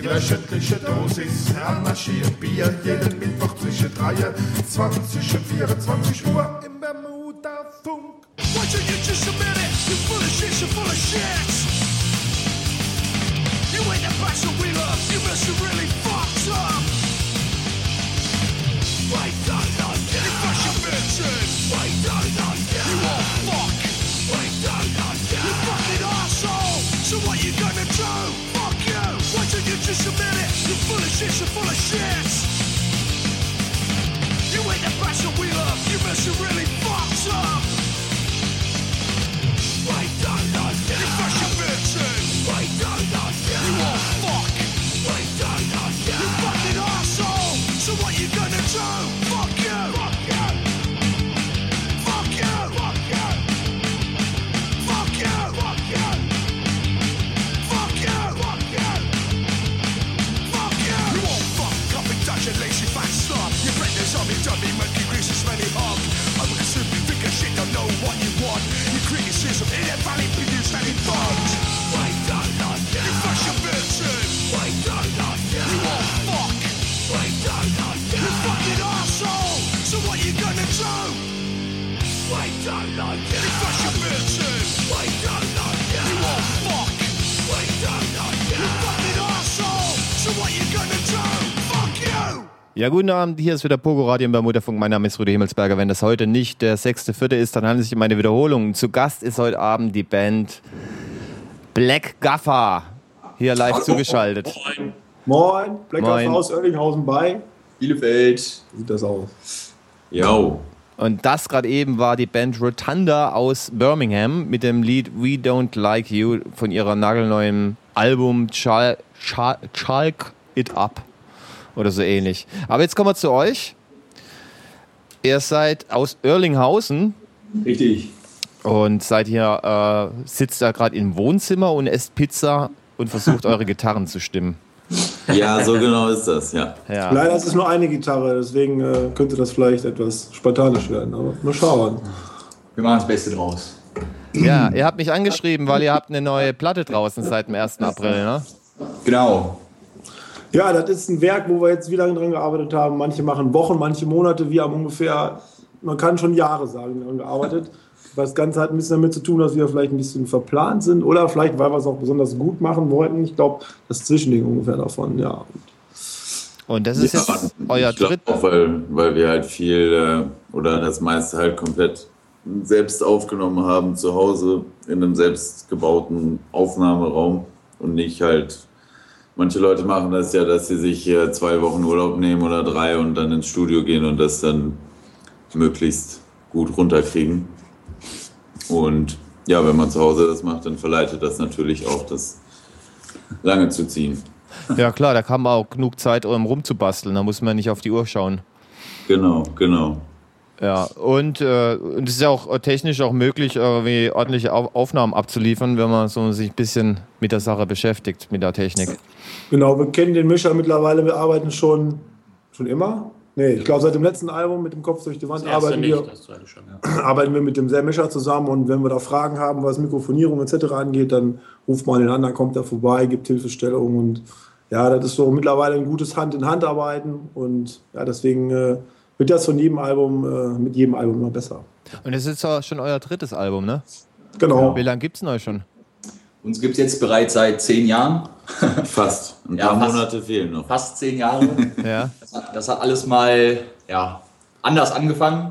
wöchentliche Dosis Herrenmaschinen Bier. Jeden Mittwoch zwischen 23 und 24 Uhr im Bermuda-Funk. Why don't you just admit it? You're full of shit, you're full of shit. You ain't the passion we love. You must have really fucked up. We don't like you. You fashion bitches. We don't like you. You all fuck. We don't like you. You fucking arsehole. So what you gonna do? Fuck you. Why don't you just admit it? You're full of shit, you're full of shit. You ain't the passion we love. You must have really fucked up. We don't like you. You fashion bitches. We don't like you. You all fuck. We don't like you. You fucking arsehole. So what you gonna do? Fuck you. Fuck you. Fuck you. Fuck you. Fuck you. Fuck you. Fuck you. Fuck you. Fuck you. You all fuck up and touch and lazy fat stuff. Your friend is on me, dummy, monkey grease, smelly hog. I would assume you think of shit, don't know what you want. Your criticism in a valley produce any bugs. We don't like you. You fashion bitches. We don't like you. You all fuck. We don't like you. You fucking arsehole. So what you gonna do? We don't like you. You fashion bitches. We don't like you. You all fuck. We don't like you. You fucking arsehole. So what you gonna do? Fuck you. Ja, guten Abend, hier ist wieder Pogo Radio im Bermuda-Funk. Mein Name ist Rudi Himmelsberger. Wenn das heute nicht der 6.4. ist, dann handelt es sich um eine Wiederholung. Zu Gast ist heute Abend die Band Black Gaffer, hier live zugeschaltet. Moin, Black Gaffer aus Oerlinghausen bei Bielefeld. Wie sieht das aus? Jo. Und das gerade eben war die Band Rotunda aus Birmingham mit dem Lied We Don't Like You von ihrer nagelneuen Album Chalk It Up. Oder so ähnlich. Aber jetzt kommen wir zu euch. Ihr seid aus Oerlinghausen. Richtig. Und seid hier, sitzt da gerade im Wohnzimmer und esst Pizza und versucht eure Gitarren zu stimmen. Ja, so genau ist das, ja. Leider ist es nur eine Gitarre, deswegen könnte das vielleicht etwas spartanisch werden. Aber mal schauen. Wir machen das Beste draus. Ja, ihr habt mich angeschrieben, weil ihr habt eine neue Platte draußen seit dem 1. April, ne? Genau. Ja, das ist ein Werk, wo wir jetzt wie lange dran gearbeitet haben. Manche machen Wochen, manche Monate. Wir haben ungefähr, man kann schon Jahre sagen, daran gearbeitet. Das Ganze hat ein bisschen damit zu tun, dass wir vielleicht ein bisschen verplant sind oder vielleicht, weil wir es auch besonders gut machen wollten. Ich glaube, das Zwischending ungefähr davon, ja. Und das ist jetzt euer dritt. Auch weil wir halt viel oder das meiste halt komplett selbst aufgenommen haben zu Hause in einem selbstgebauten Aufnahmeraum und nicht halt. Manche Leute machen das ja, dass sie sich 2 Wochen Urlaub nehmen oder 3 und dann ins Studio gehen und das dann möglichst gut runterkriegen. Und ja, wenn man zu Hause das macht, dann verleitet das natürlich auch, das lange zu ziehen. Ja klar, da kann man auch genug Zeit, um rumzubasteln. Da muss man nicht auf die Uhr schauen. Genau. Ja, und es ist ja auch technisch auch möglich, irgendwie ordentliche Aufnahmen abzuliefern, wenn man so sich ein bisschen mit der Sache beschäftigt, mit der Technik. Genau, wir kennen den Mischer mittlerweile, wir arbeiten schon immer. Nee, ich glaube, seit dem letzten Album mit dem Kopf durch die Wand arbeiten wir mit demselben Mischer zusammen und wenn wir da Fragen haben, was Mikrofonierung etc. angeht, dann ruft man den an, dann kommt er vorbei, gibt Hilfestellung und ja, das ist so mittlerweile ein gutes Hand-in-Hand-Arbeiten und ja, deswegen wird das von jedem Album, mit jedem Album immer besser. Und das ist auch schon euer drittes Album, ne? Genau. Wie lange gibt es denn euch schon? Uns gibt es jetzt bereits seit 10 Jahren. Fast. Ein paar Monate fehlen noch. Fast 10 Jahre. Ja. Das hat alles mal anders angefangen.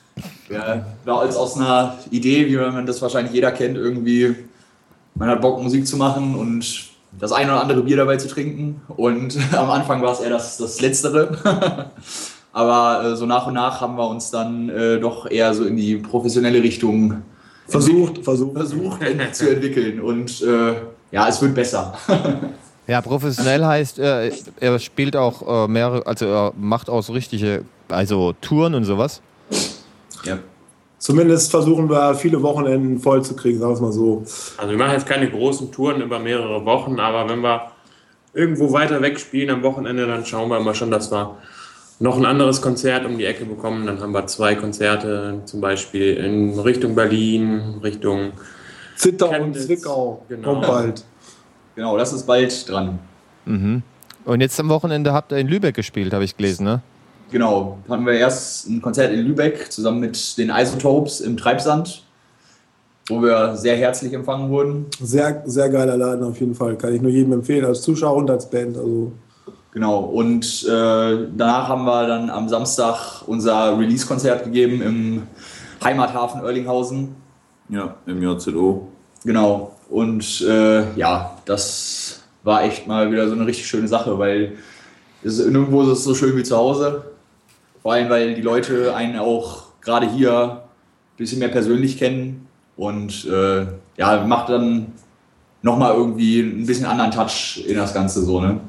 War als aus einer Idee, wie man das wahrscheinlich jeder kennt, irgendwie, man hat Bock Musik zu machen und das ein oder andere Bier dabei zu trinken. Und am Anfang war es eher das Letztere. Aber so nach und nach haben wir uns dann doch eher so in die professionelle Richtung versucht zu entwickeln. Und es wird besser. Ja, professionell heißt, er spielt auch mehrere, also er macht auch so richtige, also Touren und sowas. Ja. Zumindest versuchen wir viele Wochenenden voll zu kriegen, sagen wir es mal so. Also wir machen jetzt keine großen Touren über mehrere Wochen, aber wenn wir irgendwo weiter weg spielen am Wochenende, dann schauen wir mal schon, dass wir noch ein anderes Konzert um die Ecke bekommen. Dann haben wir 2 Konzerte, zum Beispiel in Richtung Berlin, Richtung Zittau und Zwickau. Genau. Kommt bald. Genau, das ist bald dran. Mhm. Und jetzt am Wochenende habt ihr in Lübeck gespielt, habe ich gelesen, ne? Genau, hatten wir erst ein Konzert in Lübeck zusammen mit den Isotopes im Treibsand, wo wir sehr herzlich empfangen wurden. Sehr, sehr geiler Laden auf jeden Fall. Kann ich nur jedem empfehlen, als Zuschauer und als Band. Also. Genau, und danach haben wir dann am Samstag unser Release-Konzert gegeben im Heimathafen Oerlinghausen. Ja, im JZO. Genau, und das war echt mal wieder so eine richtig schöne Sache, weil nirgendwo ist es so schön wie zu Hause. Vor allem, weil die Leute einen auch gerade hier ein bisschen mehr persönlich kennen und macht dann nochmal irgendwie ein bisschen anderen Touch in das Ganze so, ne?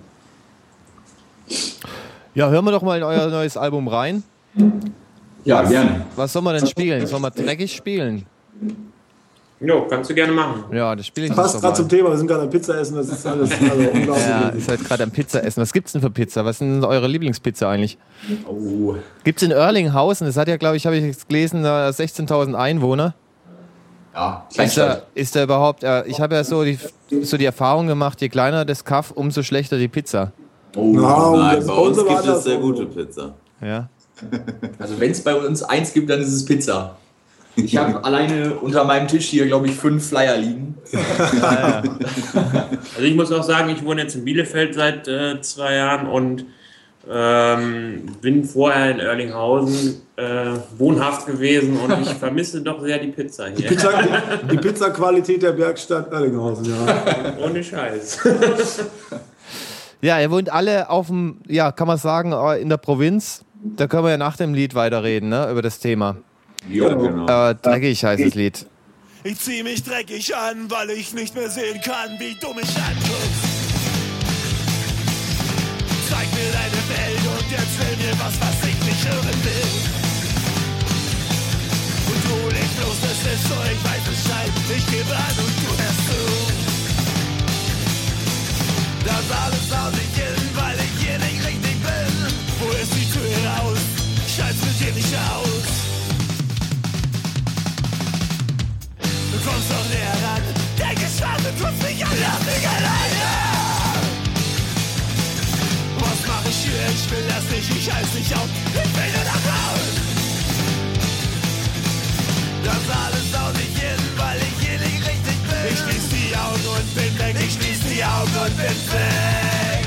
Ja, hören wir doch mal in euer neues Album rein. Ja, gerne. Was soll man denn spielen? Sollen wir dreckig spielen? Jo, kannst du gerne machen. Ja, das spiele ich Passt jetzt gerade doch zum mal. Thema, wir sind gerade am Pizza essen, das ist alles unglaublich. Ja, ihr seid gerade am Pizza essen. Was gibt's denn für Pizza? Was ist denn eure Lieblingspizza eigentlich? Oh. Gibt's in Oerlinghausen, das hat ja, glaube ich, habe ich jetzt gelesen, 16.000 Einwohner. Ja, Ist da überhaupt, ich habe ja so die Erfahrung gemacht, je kleiner das Kaff, umso schlechter die Pizza. Oh. Nein, das bei bei uns uns aber gibt es anders. sehr gute Pizza. Ja. Also wenn es bei uns eins gibt, dann ist es Pizza. Ich habe alleine unter meinem Tisch hier, glaube ich, 5 Flyer liegen. Also ich muss auch sagen, ich wohne jetzt in Bielefeld seit 2 Jahren und bin vorher in Oerlinghausen wohnhaft gewesen und ich vermisse doch sehr die Pizza hier. Die Pizza-Qualität der Bergstadt Oerlinghausen, ja. Ohne Scheiß. Ja, ihr wohnt alle auf dem, ja, kann man sagen, in der Provinz. Da können wir ja nach dem Lied weiterreden, ne, über das Thema. Ja, genau. Dreckig heißt das Lied. Ich zieh mich dreckig an, weil ich nicht mehr sehen kann, wie du mich anguckst. Zeig mir deine Welt und erzähl mir was ich nicht hören will. Und du legst los, das ist so, ich weiß Bescheid. Ich gebe an und du hörst zu. Das alles haut nicht hin, weil ich hier nicht richtig bin. Wo ist die Tür hinaus? Scheiß mit dir nicht aus. Du kommst doch näher ran. Der Geschalte tut mich an, lass mich alleine. Was mach ich hier? Ich will das nicht, ich heiß nicht auf. Ich will nur nach Haus. Das alles haut nicht hin, weil ich hier nicht richtig bin. Ich schließ die Augen und bin weg. Ich schließ die Augen und bin weg.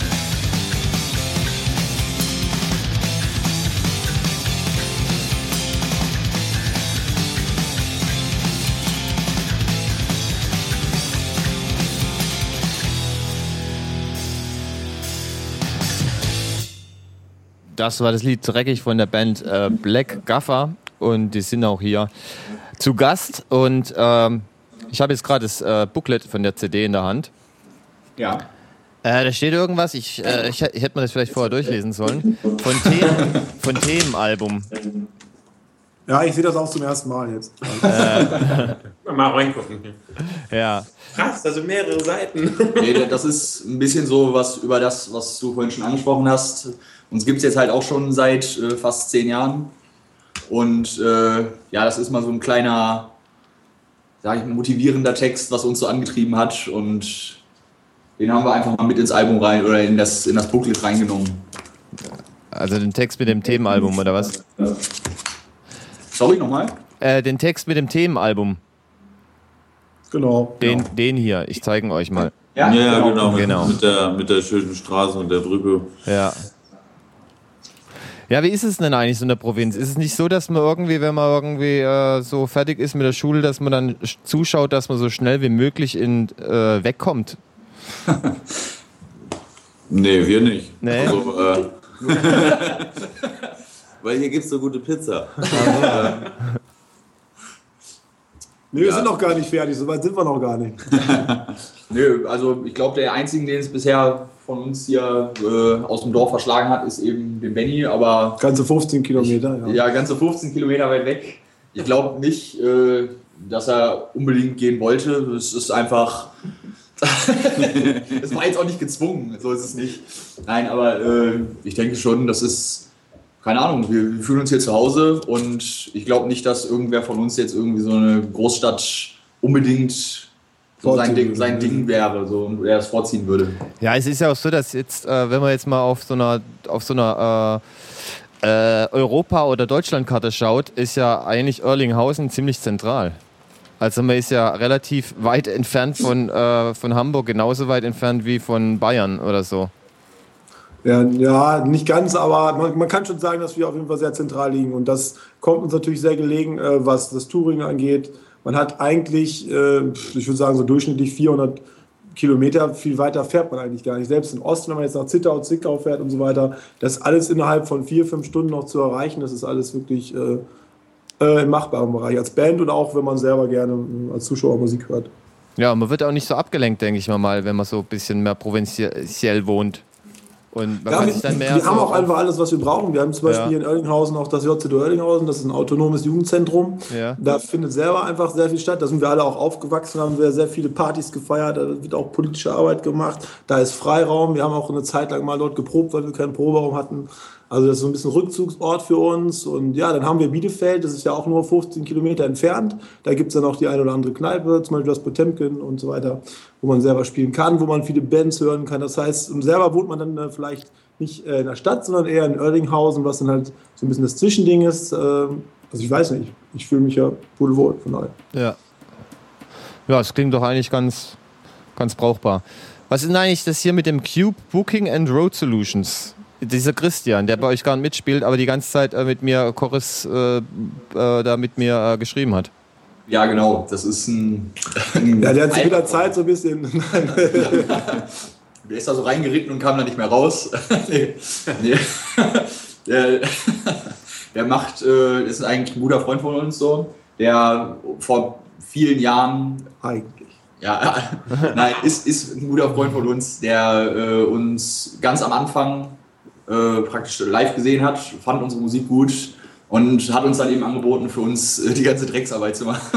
Das war das Lied Dreckig von der Band Black Gaffer und die sind auch hier zu Gast und ich habe jetzt gerade das Booklet von der CD in der Hand. Ja. Da steht irgendwas, ich hätte mir das vielleicht vorher durchlesen sollen, von Themenalbum. Ja, ich sehe das auch zum ersten Mal jetzt. Mal reingucken. Ja. Krass, also mehrere Seiten. Nee, das ist ein bisschen so was über das, was du vorhin schon angesprochen hast. Uns gibt es jetzt halt auch schon seit fast 10 Jahren. Und das ist mal so ein kleiner, sag ich mal, motivierender Text, was uns so angetrieben hat. Und den haben wir einfach mal mit ins Album rein oder in das Booklet reingenommen. Also den Text mit dem Themenalbum, oder was? Sorry, nochmal? Den Text mit dem Themenalbum. Genau. Den hier, ich zeige ihn euch mal. Ja, genau. Genau. Mit der schönen Straße und der Brücke. Ja. Ja, wie ist es denn eigentlich so in der Provinz? Ist es nicht so, dass man irgendwie, wenn man irgendwie so fertig ist mit der Schule, dass man dann zuschaut, dass man so schnell wie möglich wegkommt? Nee, wir nicht. Nee? Also, weil hier gibt es so gute Pizza. Nee, wir sind noch gar nicht fertig, so weit sind wir noch gar nicht. Nö, also ich glaube, der Einzige, den es bisher von uns hier aus dem Dorf verschlagen hat, ist eben den Benny, aber... Ganze 15 Kilometer, ja. Ja, ganze 15 Kilometer weit weg. Ich glaube nicht, dass er unbedingt gehen wollte. Es ist einfach... Es war jetzt auch nicht gezwungen, so ist es nicht. Nein, aber ich denke schon, das ist... Keine Ahnung, wir fühlen uns hier zu Hause und ich glaube nicht, dass irgendwer von uns jetzt irgendwie so eine Großstadt unbedingt so sein Ding wäre so, und er es vorziehen würde. Ja, es ist ja auch so, dass jetzt, wenn man jetzt mal auf so einer Europa- oder Deutschlandkarte schaut, ist ja eigentlich Oerlinghausen ziemlich zentral. Also man ist ja relativ weit entfernt von Hamburg, genauso weit entfernt wie von Bayern oder so. Ja, nicht ganz, aber man kann schon sagen, dass wir auf jeden Fall sehr zentral liegen. Und das kommt uns natürlich sehr gelegen, was das Touring angeht. Man hat eigentlich, ich würde sagen, so durchschnittlich 400 Kilometer, viel weiter fährt man eigentlich gar nicht. Selbst in Osten, wenn man jetzt nach Zittau, Zwickau fährt und so weiter, das ist alles innerhalb von 4-5 Stunden noch zu erreichen. Das ist alles wirklich im machbaren Bereich als Band und auch, wenn man selber gerne als Zuschauer Musik hört. Ja, man wird auch nicht so abgelenkt, denke ich mal, wenn man so ein bisschen mehr provinziell wohnt. Und man kann sich dann mehr wir haben auch einfach alles, was wir brauchen. Wir haben zum Beispiel hier in Oerlinghausen auch das JZO Oerlinghausen, das ist ein autonomes Jugendzentrum. Ja. Da findet selber einfach sehr viel statt. Da sind wir alle auch aufgewachsen, haben wir sehr viele Partys gefeiert, da wird auch politische Arbeit gemacht. Da ist Freiraum. Wir haben auch eine Zeit lang mal dort geprobt, weil wir keinen Proberaum hatten. Also das ist so ein bisschen Rückzugsort für uns. Und ja, dann haben wir Bielefeld, das ist ja auch nur 15 Kilometer entfernt. Da gibt es dann auch die eine oder andere Kneipe, zum Beispiel das Potemkin und so weiter, wo man selber spielen kann, wo man viele Bands hören kann. Das heißt, selber wohnt man dann vielleicht nicht in der Stadt, sondern eher in Oerlinghausen, was dann halt so ein bisschen das Zwischending ist. Also ich weiß nicht, ich fühle mich ja pudelwohl von daher. Ja. Ja, es klingt doch eigentlich ganz brauchbar. Was ist denn eigentlich das hier mit dem Cube Booking and Road Solutions? Dieser Christian, der bei euch gar nicht mitspielt, aber die ganze Zeit mit mir geschrieben hat. Ja, genau. Das ist ein ja, der hat zu jeder Zeit so ein bisschen. Der ist da so reingeritten und kam da nicht mehr raus. Nee. Der macht, ist eigentlich ein guter Freund von uns so, der vor vielen Jahren eigentlich. Ja, nein, ist ein guter Freund von uns, der uns ganz am Anfang praktisch live gesehen hat, fand unsere Musik gut und hat uns dann eben angeboten, für uns die ganze Drecksarbeit zu machen.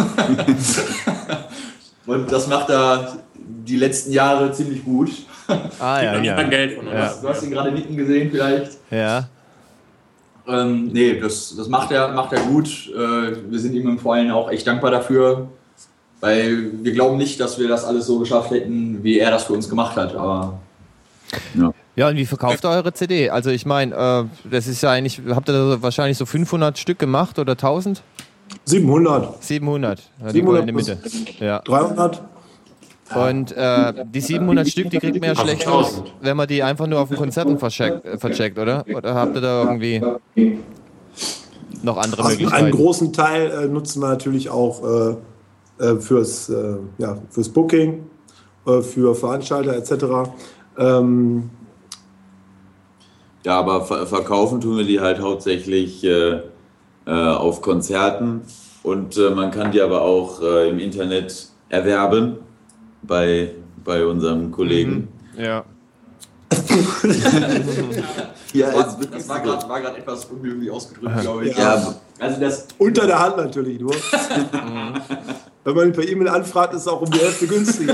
Und das macht er die letzten Jahre ziemlich gut. Ah ja. Geld von uns. Ja. Du hast ihn gerade nicken gesehen vielleicht. Ja. Nee, das macht er gut. Wir sind ihm vor allem auch echt dankbar dafür, weil wir glauben nicht, dass wir das alles so geschafft hätten, wie er das für uns gemacht hat. Aber ja. Ja, und wie verkauft ihr eure CD? Also ich meine, das ist ja eigentlich, habt ihr da wahrscheinlich so 500 Stück gemacht oder 1000? 700. 700. Ja, 700 in der Mitte. Ja. 300. Und die 700 Stück, die kriegt man ja schlecht raus, wenn man die einfach nur auf den Konzerten vercheckt, oder? Oder habt ihr da irgendwie noch andere Möglichkeiten? Einen großen Teil nutzen wir natürlich auch fürs Booking, für Veranstalter etc. Ja, aber verkaufen tun wir die halt hauptsächlich auf Konzerten und man kann die aber auch im Internet erwerben bei unserem Kollegen. Ja. Ja, das war gerade etwas unglücklich ausgedrückt, glaube ich. Ja. Also das unter der Hand natürlich nur. Wenn man ihn per E-Mail anfragt, ist es auch um die Hälfte günstiger.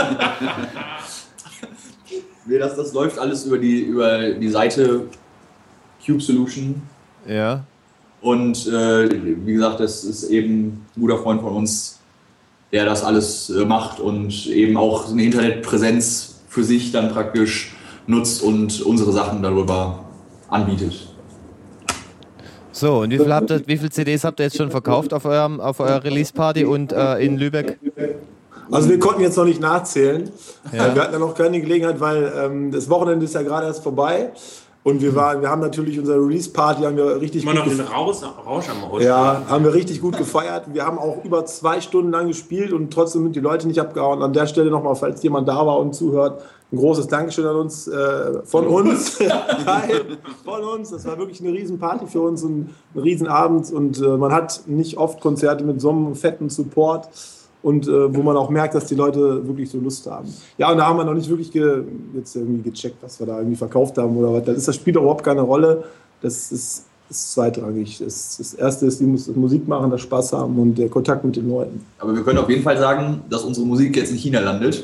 Nee, das läuft alles über die Seite Cube Solution. Ja. Und wie gesagt, das ist eben ein guter Freund von uns, der das alles macht und eben auch eine Internetpräsenz für sich dann praktisch nutzt und unsere Sachen darüber anbietet. So, und wie viele CDs habt ihr jetzt schon verkauft auf eurer Release-Party und in Lübeck? Also wir konnten jetzt noch nicht nachzählen. Ja. Wir hatten ja noch keine Gelegenheit, weil das Wochenende ist ja gerade erst vorbei. Und wir haben natürlich unsere Release-Party richtig immer noch den Rausch am Auto. Ja, haben wir richtig gut gefeiert. Wir haben auch über 2 Stunden lang gespielt und trotzdem sind die Leute nicht abgehauen. An der Stelle nochmal, falls jemand da war und zuhört, ein großes Dankeschön an uns, von uns. Nein, von uns. Das war wirklich eine riesen Party für uns und ein riesen Abend. Und man hat nicht oft Konzerte mit so einem fetten Support. Und wo man auch merkt, dass die Leute wirklich so Lust haben. Ja, und da haben wir noch nicht wirklich jetzt irgendwie gecheckt, was wir da irgendwie verkauft haben oder was. Das spielt überhaupt keine Rolle. Das ist zweitrangig. Das Erste ist, die Musik machen, das Spaß haben und der Kontakt mit den Leuten. Aber wir können auf jeden Fall sagen, dass unsere Musik jetzt in China landet.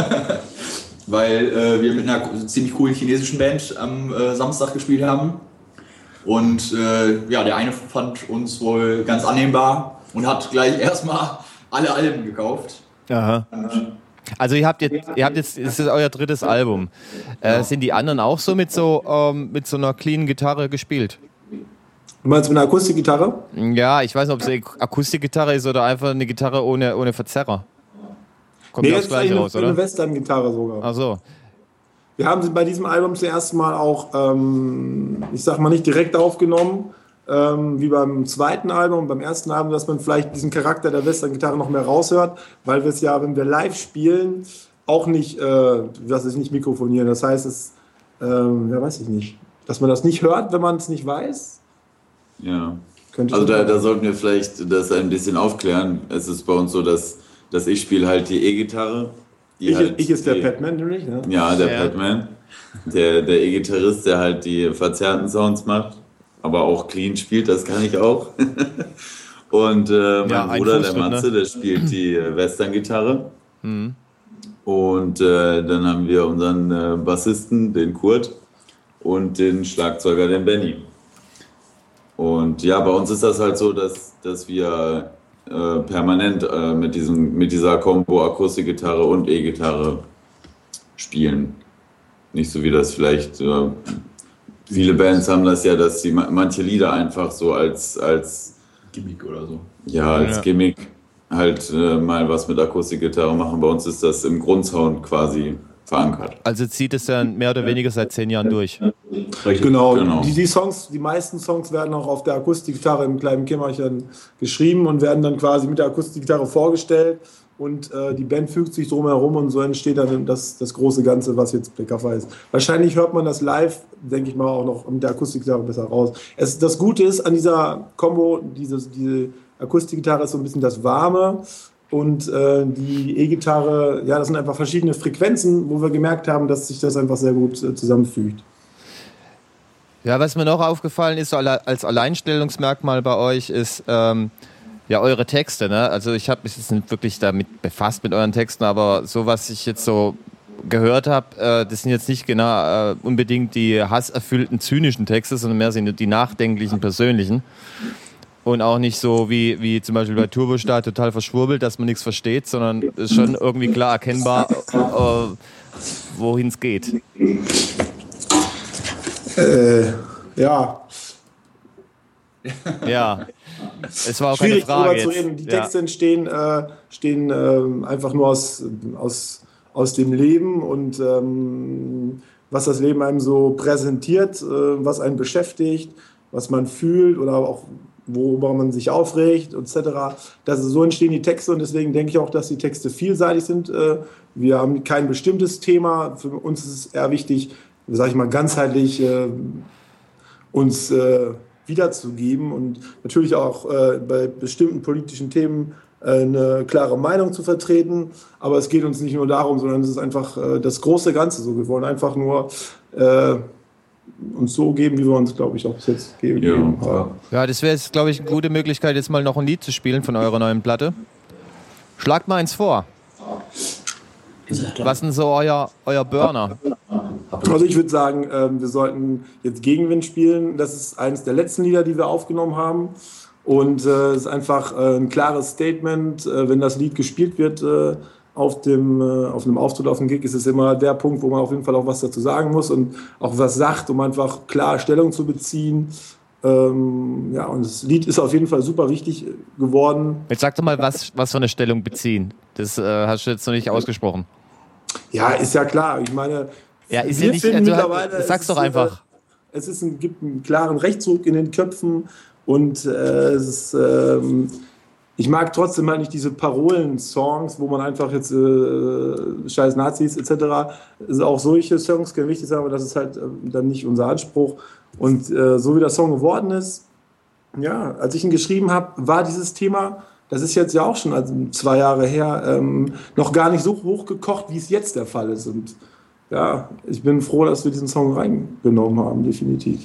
Weil wir mit einer ziemlich coolen chinesischen Band am Samstag gespielt haben. Und der eine fand uns wohl ganz annehmbar und hat gleich erstmal alle Alben gekauft. Aha. Also ihr habt jetzt, es ist euer drittes Album. Sind die anderen auch so mit so einer cleanen Gitarre gespielt? Du meinst mit einer Akustikgitarre? Ja, ich weiß nicht, ob es eine Akustikgitarre ist oder einfach eine Gitarre ohne Verzerrer. Kommt ja aufs Gleiche raus, oder? Eine Western-Gitarre sogar. Ach so. Wir haben sie bei diesem Album zuerst mal auch, ich sag mal, nicht direkt aufgenommen, wie beim zweiten Album, beim ersten Album, dass man vielleicht diesen Charakter der Western-Gitarre noch mehr raushört, weil wir es ja, wenn wir live spielen, auch nicht, nicht mikrofonieren. Das heißt, weiß ich nicht, dass man das nicht hört, wenn man es nicht weiß. Ja, also da sollten wir vielleicht das ein bisschen aufklären. Es ist bei uns so, dass ich spiele halt die E-Gitarre. Ich ist der Padman nämlich, ne? Ja, der Padman. Der E-Gitarrist, der halt die verzerrten Sounds macht, aber auch clean spielt, das kann ich auch. Und mein Bruder, der Matze, der spielt die Western-Gitarre. Mhm. Und dann haben wir unseren Bassisten, den Kurt, und den Schlagzeuger, den Benny. Und ja, bei uns ist das halt so, dass wir permanent mit dieser Kombo Akustikgitarre und E-Gitarre spielen. Nicht so wie das vielleicht viele Bands haben das ja, dass sie manche Lieder einfach so als Gimmick oder so. Ja, als Gimmick halt mal was mit Akustikgitarre machen. Bei uns ist das im Grundsound quasi verankert. Also zieht es dann mehr oder weniger seit 10 Jahren durch. Genau. Die meisten Songs werden auch auf der Akustikgitarre im kleinen Kämmerchen geschrieben und werden dann quasi mit der Akustikgitarre vorgestellt und die Band fügt sich drumherum und so entsteht dann das große Ganze, was jetzt Black Cover ist. Wahrscheinlich hört man das live, denke ich mal, auch noch mit der Akustikgitarre besser raus. Das Gute ist an dieser Kombo, diese Akustikgitarre ist so ein bisschen das Warme. Und die E-Gitarre, das sind einfach verschiedene Frequenzen, wo wir gemerkt haben, dass sich das einfach sehr gut zusammenfügt. Ja, was mir noch aufgefallen ist, so als Alleinstellungsmerkmal bei euch, ist eure Texte. Ne? Also ich habe mich jetzt nicht wirklich damit befasst mit euren Texten, aber so, was ich jetzt so gehört habe, das sind jetzt nicht genau unbedingt die hasserfüllten, zynischen Texte, sondern mehr sind die nachdenklichen, persönlichen. Und auch nicht so wie zum Beispiel bei Turbostart total verschwurbelt, dass man nichts versteht, sondern ist schon irgendwie klar erkennbar, wohin es geht. Ja. Ja. Es war auch schwierig, keine Frage darüber zu reden. Die Texte entstehen einfach nur aus dem Leben und was das Leben einem so präsentiert, was einen beschäftigt, was man fühlt oder auch worüber man sich aufregt, etc. So entstehen die Texte und deswegen denke ich auch, dass die Texte vielseitig sind. Wir haben kein bestimmtes Thema. Für uns ist es eher wichtig, sage ich mal, ganzheitlich uns wiederzugeben und natürlich auch bei bestimmten politischen Themen eine klare Meinung zu vertreten. Aber es geht uns nicht nur darum, sondern es ist einfach das große Ganze so. Wir wollen einfach nur uns so geben, wie wir uns, glaube ich, auch bis jetzt gegeben haben. Ja, das wäre jetzt, glaube ich, eine gute Möglichkeit, jetzt mal noch ein Lied zu spielen von eurer neuen Platte. Schlagt mal eins vor. Was ist denn so euer Burner? Also ich würde sagen, wir sollten jetzt Gegenwind spielen. Das ist eines der letzten Lieder, die wir aufgenommen haben. Und es ist einfach ein klares Statement. Wenn das Lied gespielt wird auf einem Auftritt, auf dem Gig, ist es immer der Punkt, wo man auf jeden Fall auch was dazu sagen muss und auch was sagt, um einfach klar Stellung zu beziehen. Und das Lied ist auf jeden Fall super wichtig geworden. Jetzt sag doch mal, was für eine Stellung beziehen. Das hast du jetzt noch nicht ausgesprochen. Ja, ist ja klar. Ich meine, ist ja nicht, mittlerweile, sag's doch einfach. Gibt einen klaren Rechtsruck in den Köpfen und ich mag trotzdem halt nicht diese Parolen-Songs, wo man einfach jetzt scheiß Nazis etc. Auch solche Songs können wichtig sein, aber das ist halt dann nicht unser Anspruch. Und so wie der Song geworden ist, als ich ihn geschrieben habe, war dieses Thema, das ist jetzt ja auch schon 2 Jahre her, noch gar nicht so hochgekocht, wie es jetzt der Fall ist. Und ich bin froh, dass wir diesen Song reingenommen haben, definitiv.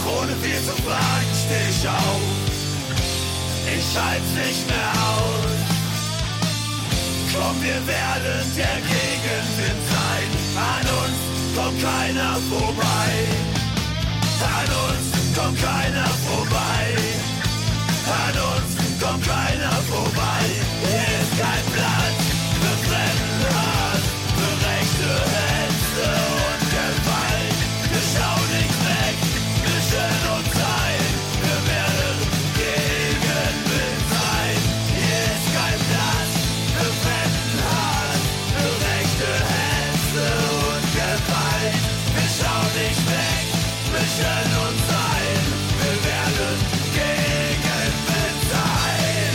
ohne viel zu fragen steh ich auf. Ich halt's nicht mehr aus. Komm, wir werden der Gegenwind sein. An uns kommt keiner vorbei. An uns kommt keiner vorbei. An uns kommt keiner vorbei. Hier ist kein Platz für Fremdenhass, für rechte Hetze und Gewalt. Wir schauen nicht weg, mischen uns ein. Wir werden Gegenwind sein. Hier ist kein Platz für Fremdenhass, für rechte Hetze und Gewalt. Wir schauen nicht weg, mischen uns ein. Wir werden Gegenwind sein.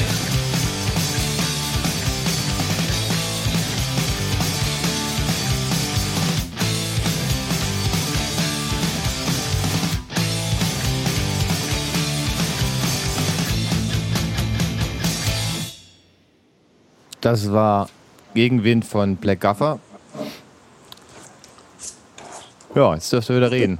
Das war Gegenwind von Black Gaffer. Ja, jetzt dürft ihr wieder reden.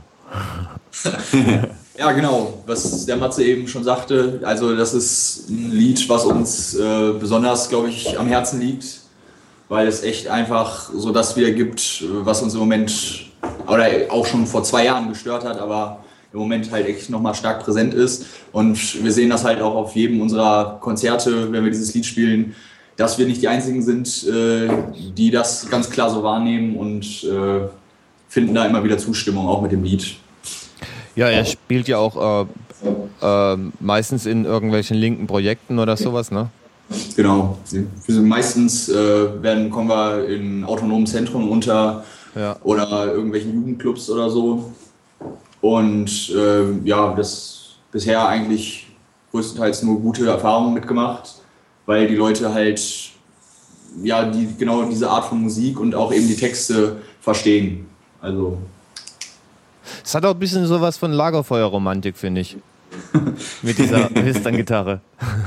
Ja, genau, was der Matze eben schon sagte, also das ist ein Lied, was uns besonders, glaube ich, am Herzen liegt, weil es echt einfach so das wiedergibt, was uns im Moment, oder auch schon vor 2 Jahren gestört hat, aber im Moment halt echt nochmal stark präsent ist. Und wir sehen das halt auch auf jedem unserer Konzerte, wenn wir dieses Lied spielen, dass wir nicht die Einzigen sind, die das ganz klar so wahrnehmen und finden da immer wieder Zustimmung, auch mit dem Lied. Ja, er spielt ja auch meistens in irgendwelchen linken Projekten oder sowas, ne? Genau. Wir sind meistens kommen wir in autonomen Zentren unter oder irgendwelchen Jugendclubs oder so. Und ja, das bisher eigentlich größtenteils nur gute Erfahrungen mitgemacht, weil die Leute halt ja genau diese Art von Musik und auch eben die Texte verstehen. Also es hat auch ein bisschen sowas von Lagerfeuerromantik, finde ich. Mit dieser Western-Gitarre.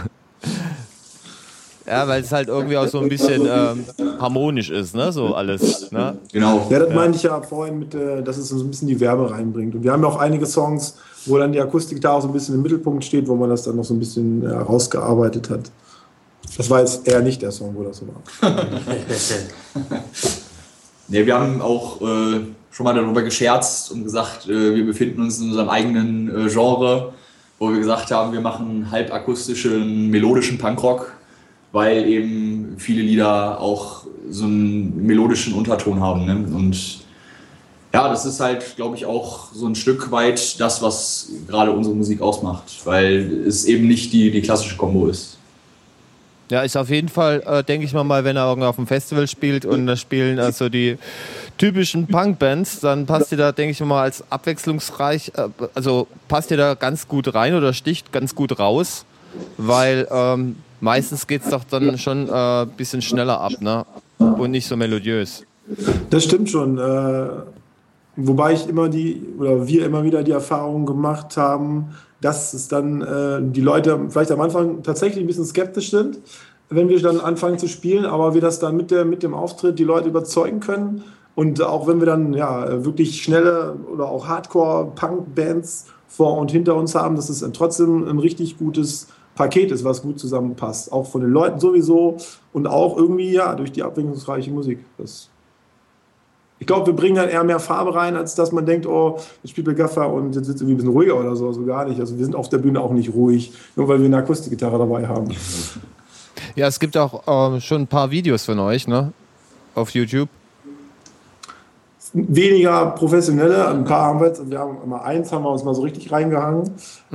Ja, weil es halt irgendwie auch so ein bisschen harmonisch ist, ne? So alles. Ne? Genau. Ja, das meinte ich ja vorhin mit, dass es so ein bisschen die Wärme reinbringt. Und wir haben ja auch einige Songs, wo dann die Akustikgitarre so ein bisschen im Mittelpunkt steht, wo man das dann noch so ein bisschen rausgearbeitet hat. Das war jetzt eher nicht der Song, wo das so war. Ne, wir haben auch schon mal darüber gescherzt und gesagt, wir befinden uns in unserem eigenen Genre, wo wir gesagt haben, wir machen halbakustischen, melodischen Punkrock, weil eben viele Lieder auch so einen melodischen Unterton haben. Ne? Und ja, das ist halt, glaube ich, auch so ein Stück weit das, was gerade unsere Musik ausmacht, weil es eben nicht die klassische Kombo ist. Ja, ist auf jeden Fall, denke ich mal, wenn er irgendwo auf dem Festival spielt und da spielen also die typischen Punkbands, dann passt ihr da, denke ich mal, als abwechslungsreich, also passt ihr da ganz gut rein oder sticht ganz gut raus, weil meistens geht es doch dann schon ein bisschen schneller ab, ne? Und nicht so melodiös. Das stimmt schon. Wobei wir immer wieder die Erfahrung gemacht haben, dass es dann die Leute vielleicht am Anfang tatsächlich ein bisschen skeptisch sind, wenn wir dann anfangen zu spielen, aber wir das dann mit dem Auftritt die Leute überzeugen können. Und auch wenn wir dann wirklich schnelle oder auch Hardcore-Punk-Bands vor und hinter uns haben, dass es dann trotzdem ein richtig gutes Paket ist, was gut zusammenpasst. Auch von den Leuten sowieso und auch irgendwie durch die abwechslungsreiche Musik. Ich glaube, wir bringen dann eher mehr Farbe rein, als dass man denkt, oh, jetzt spielt Black Gaffer und jetzt wird es irgendwie ein bisschen ruhiger oder so. Also gar nicht. Also wir sind auf der Bühne auch nicht ruhig, nur weil wir eine Akustikgitarre dabei haben. Ja, es gibt auch schon ein paar Videos von euch, ne? Auf YouTube. Weniger professionelle, ein paar haben wir jetzt. Wir haben immer eins, haben wir uns mal so richtig reingehangen.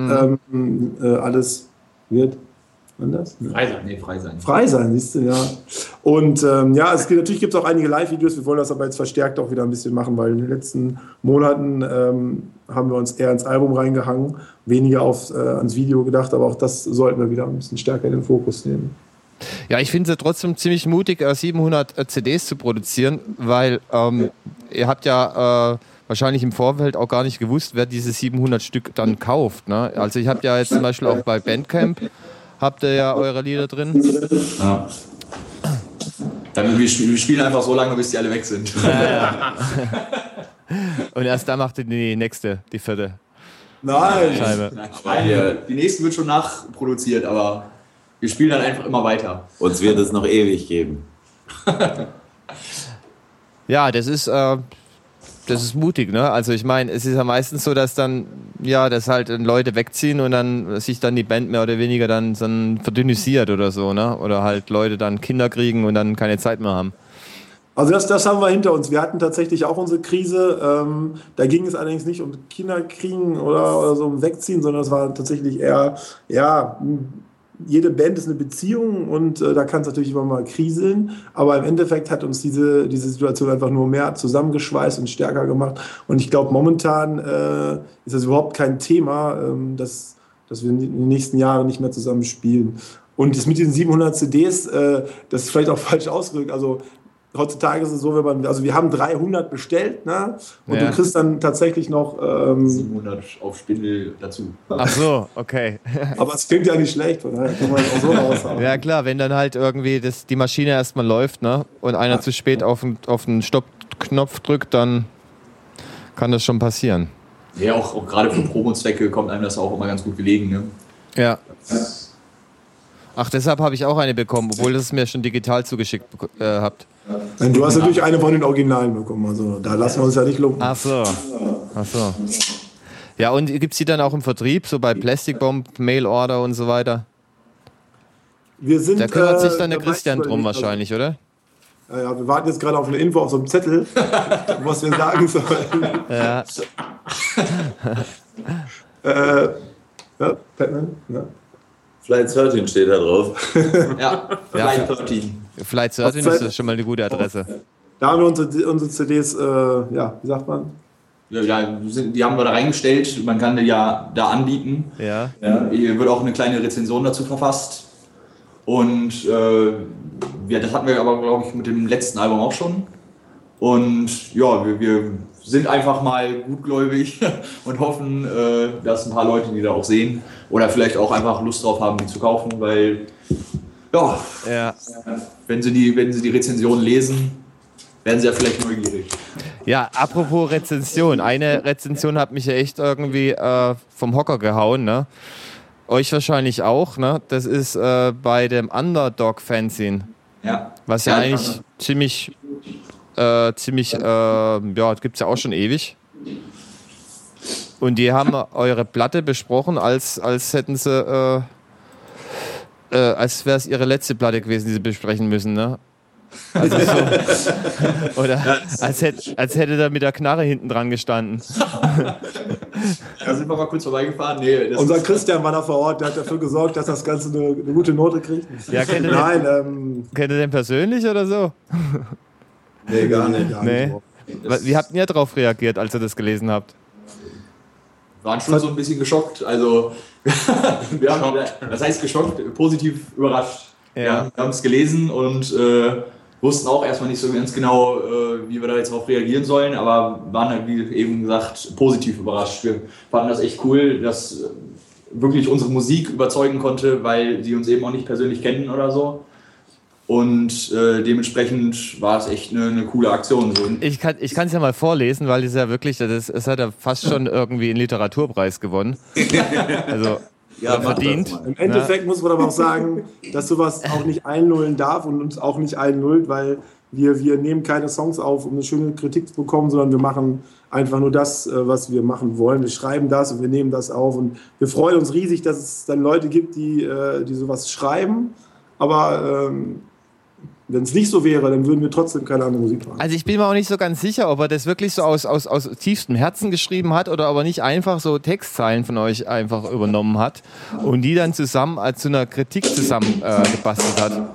Alles wird... Anders? Frei sein. Nee, frei sein. Frei sein, siehst du, ja. Und natürlich gibt es auch einige Live-Videos. Wir wollen das aber jetzt verstärkt auch wieder ein bisschen machen, weil in den letzten Monaten haben wir uns eher ins Album reingehangen, weniger ans Video gedacht, aber auch das sollten wir wieder ein bisschen stärker in den Fokus nehmen. Ja, ich finde es ja trotzdem ziemlich mutig, 700 CDs zu produzieren, weil ihr habt ja wahrscheinlich im Vorfeld auch gar nicht gewusst, wer diese 700 Stück dann kauft. Ne? Also ich habe ja jetzt zum Beispiel auch bei Bandcamp habt ihr ja eure Lieder drin. Ja. Wir spielen einfach so lange, bis die alle weg sind. Und erst dann macht ihr die nächste, die vierte. Nein. Scheibe. Nein, die nächsten wird schon nachproduziert, aber wir spielen dann einfach immer weiter. Uns wird es noch ewig geben. Ja, das ist mutig, ne? Also ich meine, es ist ja meistens so, dass dann, ja, dass halt Leute wegziehen und dann sich dann die Band mehr oder weniger dann verdünnisiert oder so, ne? Oder halt Leute dann Kinder kriegen und dann keine Zeit mehr haben. Also das haben wir hinter uns. Wir hatten tatsächlich auch unsere Krise. Da ging es allerdings nicht um Kinderkriegen oder so um Wegziehen, sondern es war tatsächlich eher, ja, jede Band ist eine Beziehung und da kann es natürlich immer mal kriseln. Aber im Endeffekt hat uns diese Situation einfach nur mehr zusammengeschweißt und stärker gemacht. Und ich glaube, momentan ist das überhaupt kein Thema, dass wir in den nächsten Jahren nicht mehr zusammen spielen. Und das mit den 700 CDs, das ist vielleicht auch falsch ausgedrückt. Also heutzutage ist es so, also wir haben 300 bestellt, ne? Und du kriegst dann tatsächlich noch 700 auf Spindel dazu. Ach so, okay. Aber es klingt ja nicht schlecht, von daher kann man auch so raushauen. Ja klar, wenn dann halt irgendwie die Maschine erstmal läuft, ne? Und einer zu spät auf den Stoppknopf drückt, dann kann das schon passieren. Ja, auch gerade für Promo-Zwecke kommt einem das auch immer ganz gut gelegen, ne? Ja. Ach, deshalb habe ich auch eine bekommen, obwohl ihr es mir schon digital zugeschickt habt. Du hast natürlich eine von den Originalen bekommen, also da lassen wir uns ja nicht lumpen. Ach so. Ja, und gibt es die dann auch im Vertrieb, so bei Plastic Bomb, Mail Order und so weiter? Da kümmert sich dann der Christian drum wahrscheinlich, oder? Ja, wir warten jetzt gerade auf eine Info auf so einem Zettel, was wir sagen sollen. Ja. Ja, Batman, ja. Flight 13 steht da drauf. Ja, Flight 13. Flight 13 ist das schon mal eine gute Adresse. Da haben wir unsere CDs, ja, wie sagt man? Ja, die haben wir da reingestellt, man kann die ja da anbieten. Ja. Hier wird auch eine kleine Rezension dazu verfasst. Und das hatten wir aber, glaube ich, mit dem letzten Album auch schon. Und ja, wir sind einfach mal gutgläubig und hoffen, dass ein paar Leute die da auch sehen oder vielleicht auch einfach Lust drauf haben, die zu kaufen, weil Ja. wenn sie die Rezension lesen, werden sie ja vielleicht neugierig. Ja, apropos Rezension. Eine Rezension hat mich ja echt irgendwie vom Hocker gehauen, ne? Euch wahrscheinlich auch, ne? Das ist bei dem Underdog-Fanzine. Ja. Was ja eigentlich ziemlich, ja, gibt es ja auch schon ewig. Und die haben eure Platte besprochen, als hätten sie, als wäre es ihre letzte Platte gewesen, die sie besprechen müssen, ne? Also so, oder als hätte da mit der Knarre hinten dran gestanden. Da sind wir mal kurz vorbeigefahren. Nee, Unser Christian war da vor Ort, der hat dafür gesorgt, dass das Ganze eine gute Note kriegt. Ja, kennt ihr den persönlich oder so? Nee, gar nicht. Nee. Wie habt ihr darauf reagiert, als ihr das gelesen habt? Waren schon so ein bisschen geschockt. Also, wir haben, das heißt geschockt, positiv überrascht. Ja. Wir haben es gelesen und wussten auch erstmal nicht so ganz genau, wie wir da jetzt darauf reagieren sollen, aber waren halt, wie eben gesagt, positiv überrascht. Wir fanden das echt cool, dass wirklich unsere Musik überzeugen konnte, weil sie uns eben auch nicht persönlich kennen oder so. Und dementsprechend war es echt eine coole Aktion. So. Ich kann es ja mal vorlesen, weil es ja wirklich, es hat ja fast schon irgendwie einen Literaturpreis gewonnen. Also Ja, verdient. Im Endeffekt muss man aber auch sagen, dass sowas auch nicht einnullen darf und uns auch nicht einnullt, weil wir nehmen keine Songs auf, um eine schöne Kritik zu bekommen, sondern wir machen einfach nur das, was wir machen wollen. Wir schreiben das und wir nehmen das auf und wir freuen uns riesig, dass es dann Leute gibt, die sowas schreiben, aber wenn es nicht so wäre, dann würden wir trotzdem keine andere Musik machen. Also ich bin mir auch nicht so ganz sicher, ob er das wirklich so aus tiefstem Herzen geschrieben hat oder ob er nicht einfach so Textzeilen von euch einfach übernommen hat und die dann zusammen zu einer Kritik zusammen gebastelt hat.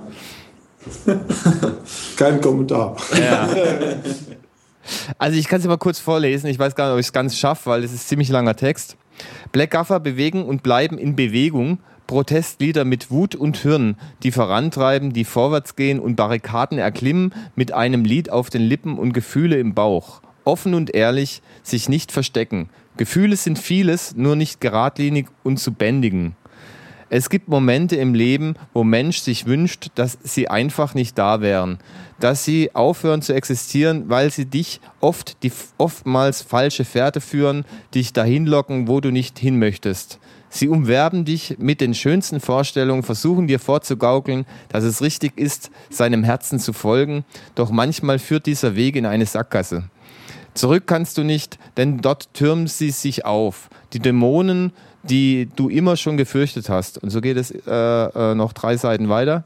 Kein Kommentar. Ja. Also ich kann es mal kurz vorlesen, ich weiß gar nicht, ob ich es ganz schaffe, weil es ist ziemlich langer Text. Black Gaffer bewegen und bleiben in Bewegung. Protestlieder mit Wut und Hirn, die vorantreiben, die vorwärts gehen und Barrikaden erklimmen, mit einem Lied auf den Lippen und Gefühle im Bauch. Offen und ehrlich, sich nicht verstecken. Gefühle sind vieles, nur nicht geradlinig und zu bändigen. Es gibt Momente im Leben, wo Mensch sich wünscht, dass sie einfach nicht da wären. Dass sie aufhören zu existieren, weil sie dich oftmals falsche Fährte führen, dich dahin locken, wo du nicht hin möchtest. Sie umwerben dich mit den schönsten Vorstellungen, versuchen dir vorzugaukeln, dass es richtig ist, seinem Herzen zu folgen, doch manchmal führt dieser Weg in eine Sackgasse. Zurück kannst du nicht, denn dort türmen sie sich auf. Die Dämonen, die du immer schon gefürchtet hast. Und so geht es noch 3 Seiten weiter.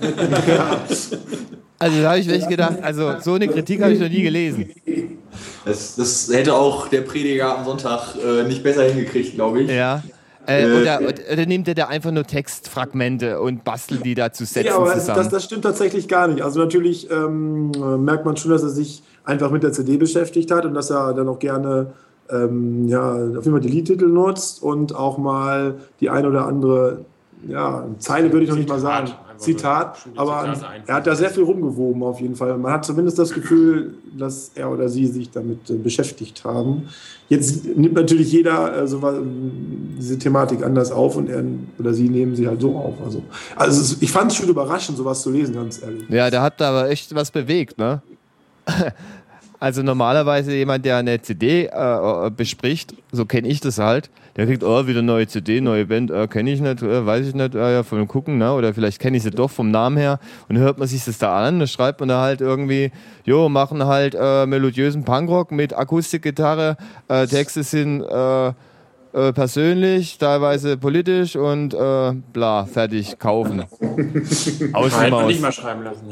Also da habe ich echt gedacht, also so eine Kritik habe ich noch nie gelesen. Das hätte auch der Prediger am Sonntag nicht besser hingekriegt, glaube ich. Ja. Oder nimmt er da einfach nur Textfragmente und bastelt die da zu Sätzen zusammen? Das stimmt tatsächlich gar nicht. Also natürlich merkt man schon, dass er sich einfach mit der CD beschäftigt hat und dass er dann auch gerne auf jeden Fall die Liedtitel nutzt und auch mal die eine oder andere Zeile würde ich noch nicht mal sagen, Zitat, aber er hat da sehr viel rumgewoben auf jeden Fall. Man hat zumindest das Gefühl, dass er oder sie sich damit beschäftigt haben. Jetzt nimmt natürlich jeder diese Thematik anders auf und er oder sie nehmen sie halt so auf. Also ich fand es schon überraschend, sowas zu lesen, ganz ehrlich. Ja, da hat aber echt was bewegt, ne? Also normalerweise jemand, der eine CD bespricht, so kenne ich das halt, der kriegt, wieder neue CD, neue Band, kenne ich nicht, weiß ich nicht, von dem Gucken, ne? Oder vielleicht kenne ich sie doch vom Namen her und hört man sich das da an, dann schreibt man da halt irgendwie, machen halt melodiösen Punkrock mit Akustikgitarre, Texte sind persönlich, teilweise politisch und fertig, kaufen. Aus dem Maus. Nicht mal schreiben lassen.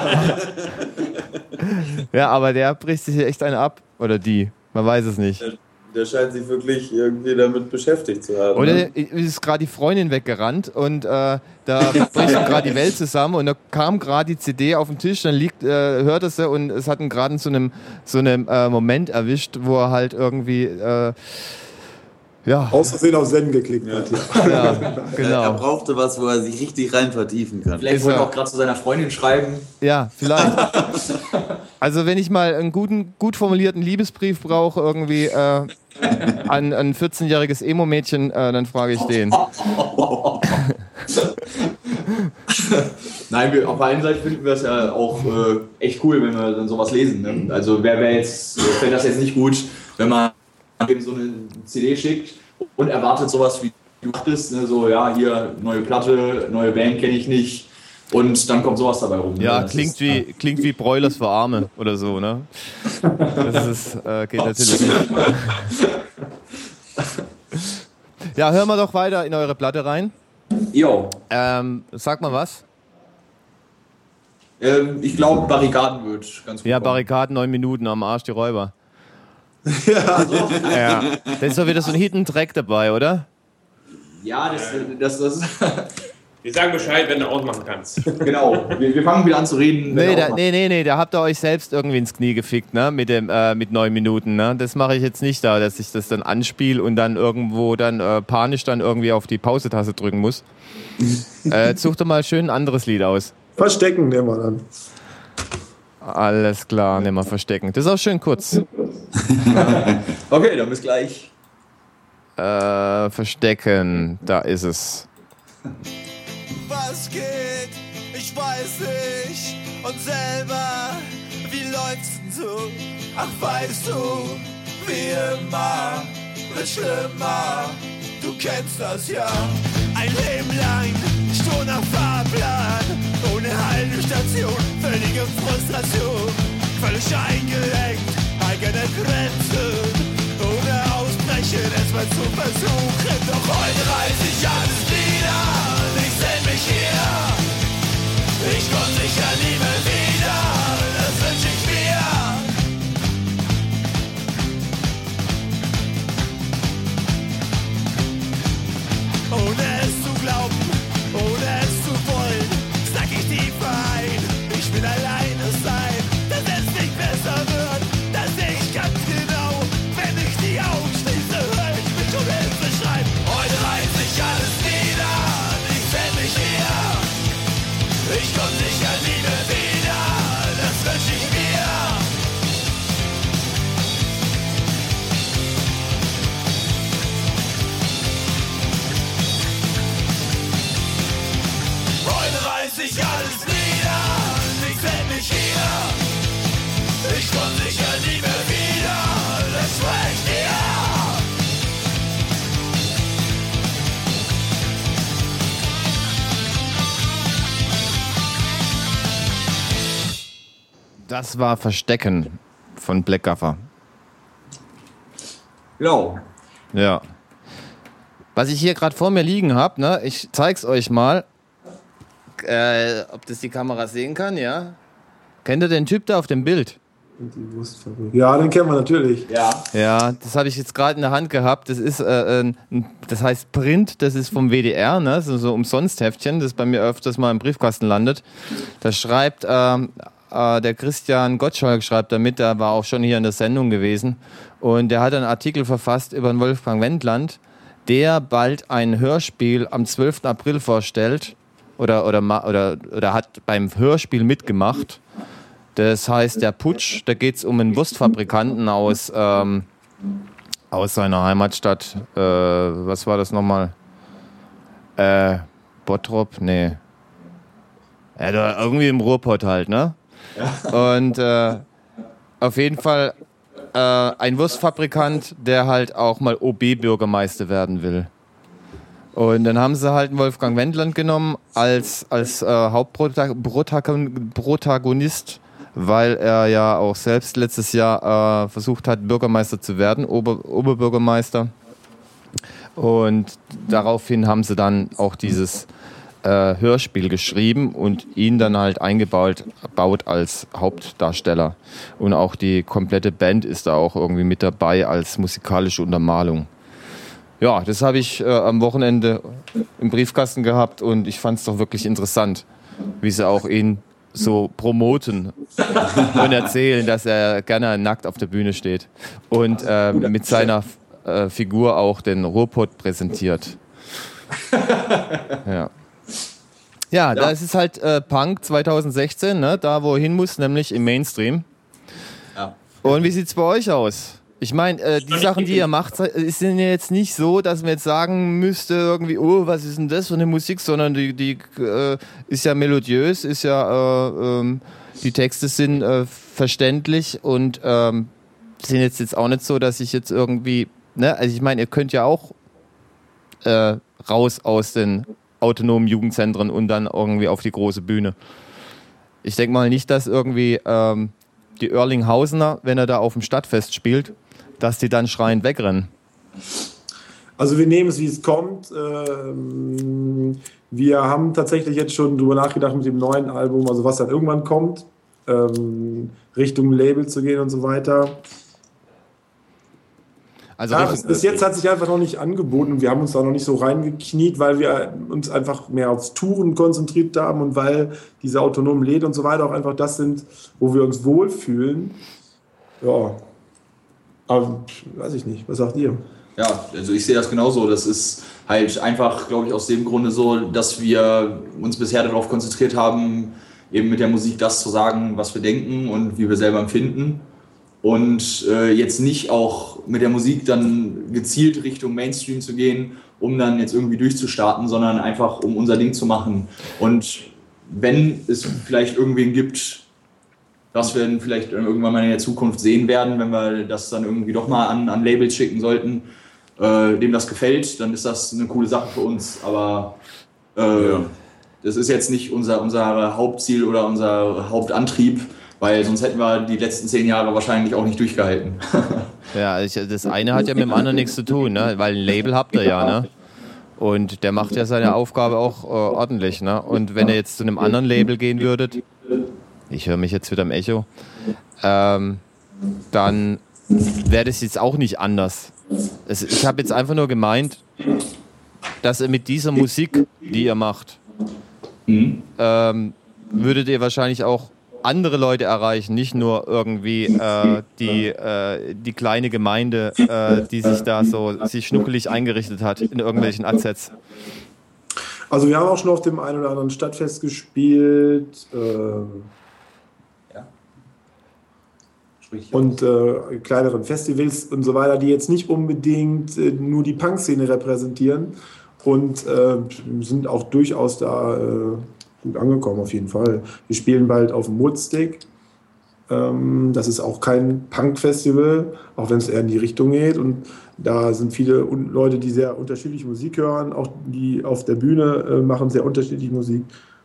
Ja, aber der bricht sich echt eine ab. Oder die. Man weiß es nicht. Der scheint sich wirklich irgendwie damit beschäftigt zu haben. Oder ist gerade die Freundin weggerannt und da bricht gerade die Welt zusammen und da kam gerade die CD auf den Tisch, dann hört er sie und es hat ihn gerade in so einem Moment erwischt, wo er halt irgendwie aus Versehen auf Senden geklickt hat. Ja, genau. Er brauchte was, wo er sich richtig rein vertiefen kann. Vielleicht wollte er auch gerade zu seiner Freundin schreiben. Ja, vielleicht. Also wenn ich mal einen gut formulierten Liebesbrief brauche, irgendwie an ein 14-jähriges Emo-Mädchen, dann frage ich den. Nein, auf der einen Seite finden wir es ja auch echt cool, wenn wir dann sowas lesen. Ne? Also fände das jetzt nicht gut, wenn man ihm so eine CD schickt und erwartet sowas wie du machtest, ne? So, hier, neue Platte, neue Band kenne ich nicht und dann kommt sowas dabei rum. Ja, ne? klingt wie Broilers für Arme oder so, ne? Das geht natürlich nicht. Ja, hören wir doch weiter in eure Platte rein. Jo. Sag mal was. Ich glaube, Barrikaden wird ganz gut. Ja, kommen. Barrikaden, 9 Minuten, am Arsch die Räuber. Ja. Da ist doch wieder so ein Hidden Track dabei, oder? Ja, das Wir sagen Bescheid, wenn du ausmachen kannst. Genau, wir fangen wieder an zu reden. Nee, da habt ihr euch selbst irgendwie ins Knie gefickt, ne? Mit 9 Minuten, ne? Das mache ich jetzt nicht da, dass ich das dann anspiele und dann irgendwo dann panisch dann irgendwie auf die Pause-Taste drücken muss. Such doch mal schön ein anderes Lied aus. Verstecken nehmen wir dann. Alles klar, nehmen wir Verstecken. Das ist auch schön kurz. Okay, dann bis gleich. Verstecken, da ist es. Was geht? Ich weiß nicht. Und selber, wie läuft's denn so? Ach, weißt du, wie immer, wird schlimmer. Du kennst das ja. Ein Leben lang, stur nach Fahrplan. Ohne Haltestation, völlige Frustration. Völlig eingelenkt, eigene Grenzen. Ohne Ausbrechen, es mal zu versuchen. Doch heute reiß ich alles wieder. Ich seh mich hier. Ich komm sicher nie mehr wieder. Das wünsch ich mir. Ohne es zu glauben, ohne es zu wollen, sag ich tiefer ein. Ich will alleine sein, dass es nicht besser wird. Dass ich ganz genau Das war Verstecken von Black Gaffer. Genau. Ja. Was ich hier gerade vor mir liegen habe, ne, ich zeig's euch mal. Ob das die Kamera sehen kann, ja. Kennt ihr den Typ da auf dem Bild? Ja, den kennen wir natürlich. Ja, das habe ich jetzt gerade in der Hand gehabt. Das ist, das heißt Print, das ist vom WDR, ne? Das ist so Umsonstheftchen, das bei mir öfters mal im Briefkasten landet. Da schreibt der Christian Gottschalk schreibt damit, der war auch schon hier in der Sendung gewesen. Und der hat einen Artikel verfasst über den Wolfgang Wendland, der bald ein Hörspiel am 12. April vorstellt oder hat beim Hörspiel mitgemacht. Das heißt, der Putsch, da geht es um einen Wurstfabrikanten aus seiner Heimatstadt. Was war das nochmal? Bottrop? Nee. Ja, da irgendwie im Ruhrpott halt, ne? Ja. Und auf jeden Fall ein Wurstfabrikant, der halt auch mal OB-Bürgermeister werden will. Und dann haben sie halt Wolfgang Wendland genommen als Hauptprotagonist, weil er ja auch selbst letztes Jahr versucht hat, Bürgermeister zu werden, Oberbürgermeister. Und daraufhin haben sie dann auch dieses Hörspiel geschrieben und ihn dann halt eingebaut als Hauptdarsteller. Und auch die komplette Band ist da auch irgendwie mit dabei als musikalische Untermalung. Ja, das habe ich am Wochenende im Briefkasten gehabt und ich fand es doch wirklich interessant, wie sie auch ihn so promoten und erzählen, dass er gerne nackt auf der Bühne steht und mit seiner Figur auch den Ruhrpott präsentiert. Ja, da ist es halt Punk 2016, ne? Da wo er hin muss, nämlich im Mainstream. Ja. Und wie sieht's bei euch aus? Ich meine, die Sachen, die ihr macht, sind ja jetzt nicht so, dass man jetzt sagen müsste irgendwie, oh, was ist denn das für eine Musik, sondern die ist ja melodiös, ist ja, die Texte sind verständlich und sind jetzt auch nicht so, dass ich jetzt irgendwie, ne, also ich meine, ihr könnt ja auch raus aus den autonomen Jugendzentren und dann irgendwie auf die große Bühne. Ich denke mal nicht, dass irgendwie die Oerlinghausener, wenn er da auf dem Stadtfest spielt, dass die dann schreiend wegrennen. Also wir nehmen es, wie es kommt. Wir haben tatsächlich jetzt schon drüber nachgedacht mit dem neuen Album, also was dann irgendwann kommt, Richtung Label zu gehen und so weiter. Also ja, bis jetzt hat sich einfach noch nicht angeboten und wir haben uns da noch nicht so reingekniet, weil wir uns einfach mehr aufs Touren konzentriert haben und weil diese autonomen Läden und so weiter auch einfach das sind, wo wir uns wohlfühlen. Ja, aber weiß ich nicht. Was sagt ihr? Ja, also ich sehe das genauso. Das ist halt einfach, glaube ich, aus dem Grunde so, dass wir uns bisher darauf konzentriert haben, eben mit der Musik das zu sagen, was wir denken und wie wir selber empfinden. Und jetzt nicht auch mit der Musik dann gezielt Richtung Mainstream zu gehen, um dann jetzt irgendwie durchzustarten, sondern einfach um unser Ding zu machen. Und wenn es vielleicht irgendwen gibt, was wir dann vielleicht irgendwann mal in der Zukunft sehen werden, wenn wir das dann irgendwie doch mal an Labels schicken sollten, dem das gefällt, dann ist das eine coole Sache für uns. Aber das ist jetzt nicht unser Hauptziel oder unser Hauptantrieb, weil sonst hätten wir die letzten 10 Jahre wahrscheinlich auch nicht durchgehalten. Ja, das eine hat ja mit dem anderen nichts zu tun, ne? Weil ein Label habt ihr ja, ne? Und der macht ja seine Aufgabe auch ordentlich, ne? Und wenn ihr jetzt zu einem anderen Label gehen würdet, ich höre mich jetzt wieder im Echo, dann wäre das jetzt auch nicht anders. Ich habe jetzt einfach nur gemeint, dass ihr mit dieser Musik, die ihr macht, würdet ihr wahrscheinlich auch andere Leute erreichen, nicht nur irgendwie die kleine Gemeinde, die sich da so sich schnuckelig eingerichtet hat in irgendwelchen AZs. Also wir haben auch schon auf dem einen oder anderen Stadtfest gespielt und kleineren Festivals und so weiter, die jetzt nicht unbedingt nur die Punk-Szene repräsentieren und sind auch durchaus da gut angekommen auf jeden Fall. Wir spielen bald auf dem Woodstick. Das ist auch kein Punk-Festival, auch wenn es eher in die Richtung geht. Und da sind viele Leute, die sehr unterschiedliche Musik hören, auch die auf der Bühne machen sehr unterschiedliche Musik.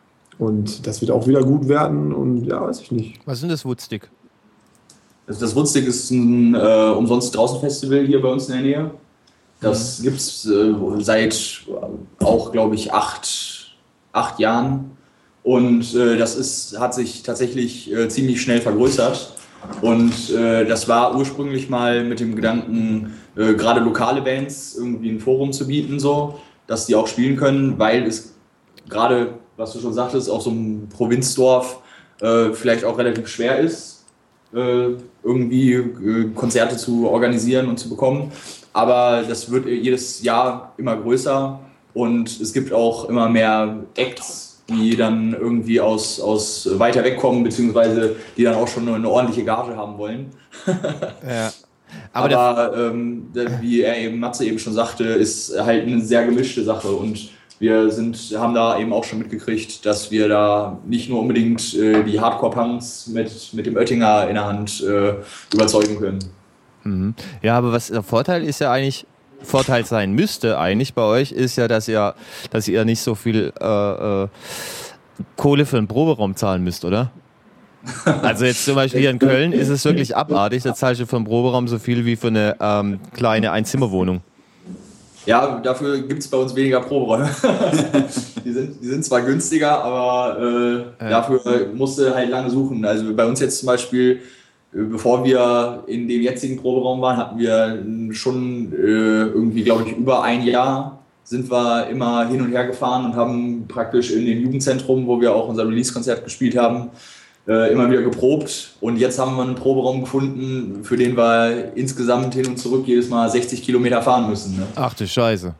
Und das wird auch wieder gut werden und ja, weiß ich nicht. Was ist denn das Woodstick? Also das Woodstick ist ein umsonst draußen Festival hier bei uns in der Nähe. Das gibt es seit auch, glaube ich, 8 Jahren. Und das hat sich tatsächlich ziemlich schnell vergrößert. Und das war ursprünglich mal mit dem Gedanken, gerade lokale Bands irgendwie ein Forum zu bieten, so, dass die auch spielen können, weil es gerade, was du schon sagtest, auf so einem Provinzdorf vielleicht auch relativ schwer ist, irgendwie Konzerte zu organisieren und zu bekommen. Aber das wird jedes Jahr immer größer und es gibt auch immer mehr Acts, die dann irgendwie aus weiter weg kommen, beziehungsweise die dann auch schon eine ordentliche Gage haben wollen. Ja. Aber wie Matze eben schon sagte, ist halt eine sehr gemischte Sache und wir haben da eben auch schon mitgekriegt, dass wir da nicht nur unbedingt die Hardcore-Punks mit dem Oettinger in der Hand überzeugen können. Mhm. Ja, aber was der Vorteil sein müsste eigentlich bei euch, ist ja, dass ihr nicht so viel Kohle für einen Proberaum zahlen müsst, oder? Also jetzt zum Beispiel hier in Köln ist es wirklich abartig, da zahlst du für einen Proberaum so viel wie für eine kleine Einzimmerwohnung. Ja, dafür gibt es bei uns weniger Proberäume. die sind zwar günstiger, aber dafür musst du halt lange suchen. Also bei uns jetzt zum Beispiel, bevor wir in dem jetzigen Proberaum waren, hatten wir schon irgendwie, glaube ich, über ein Jahr sind wir immer hin und her gefahren und haben praktisch in dem Jugendzentrum, wo wir auch unser Release-Konzert gespielt haben, immer wieder geprobt. Und jetzt haben wir einen Proberaum gefunden, für den wir insgesamt hin und zurück jedes Mal 60 Kilometer fahren müssen. Ne? Ach du Scheiße.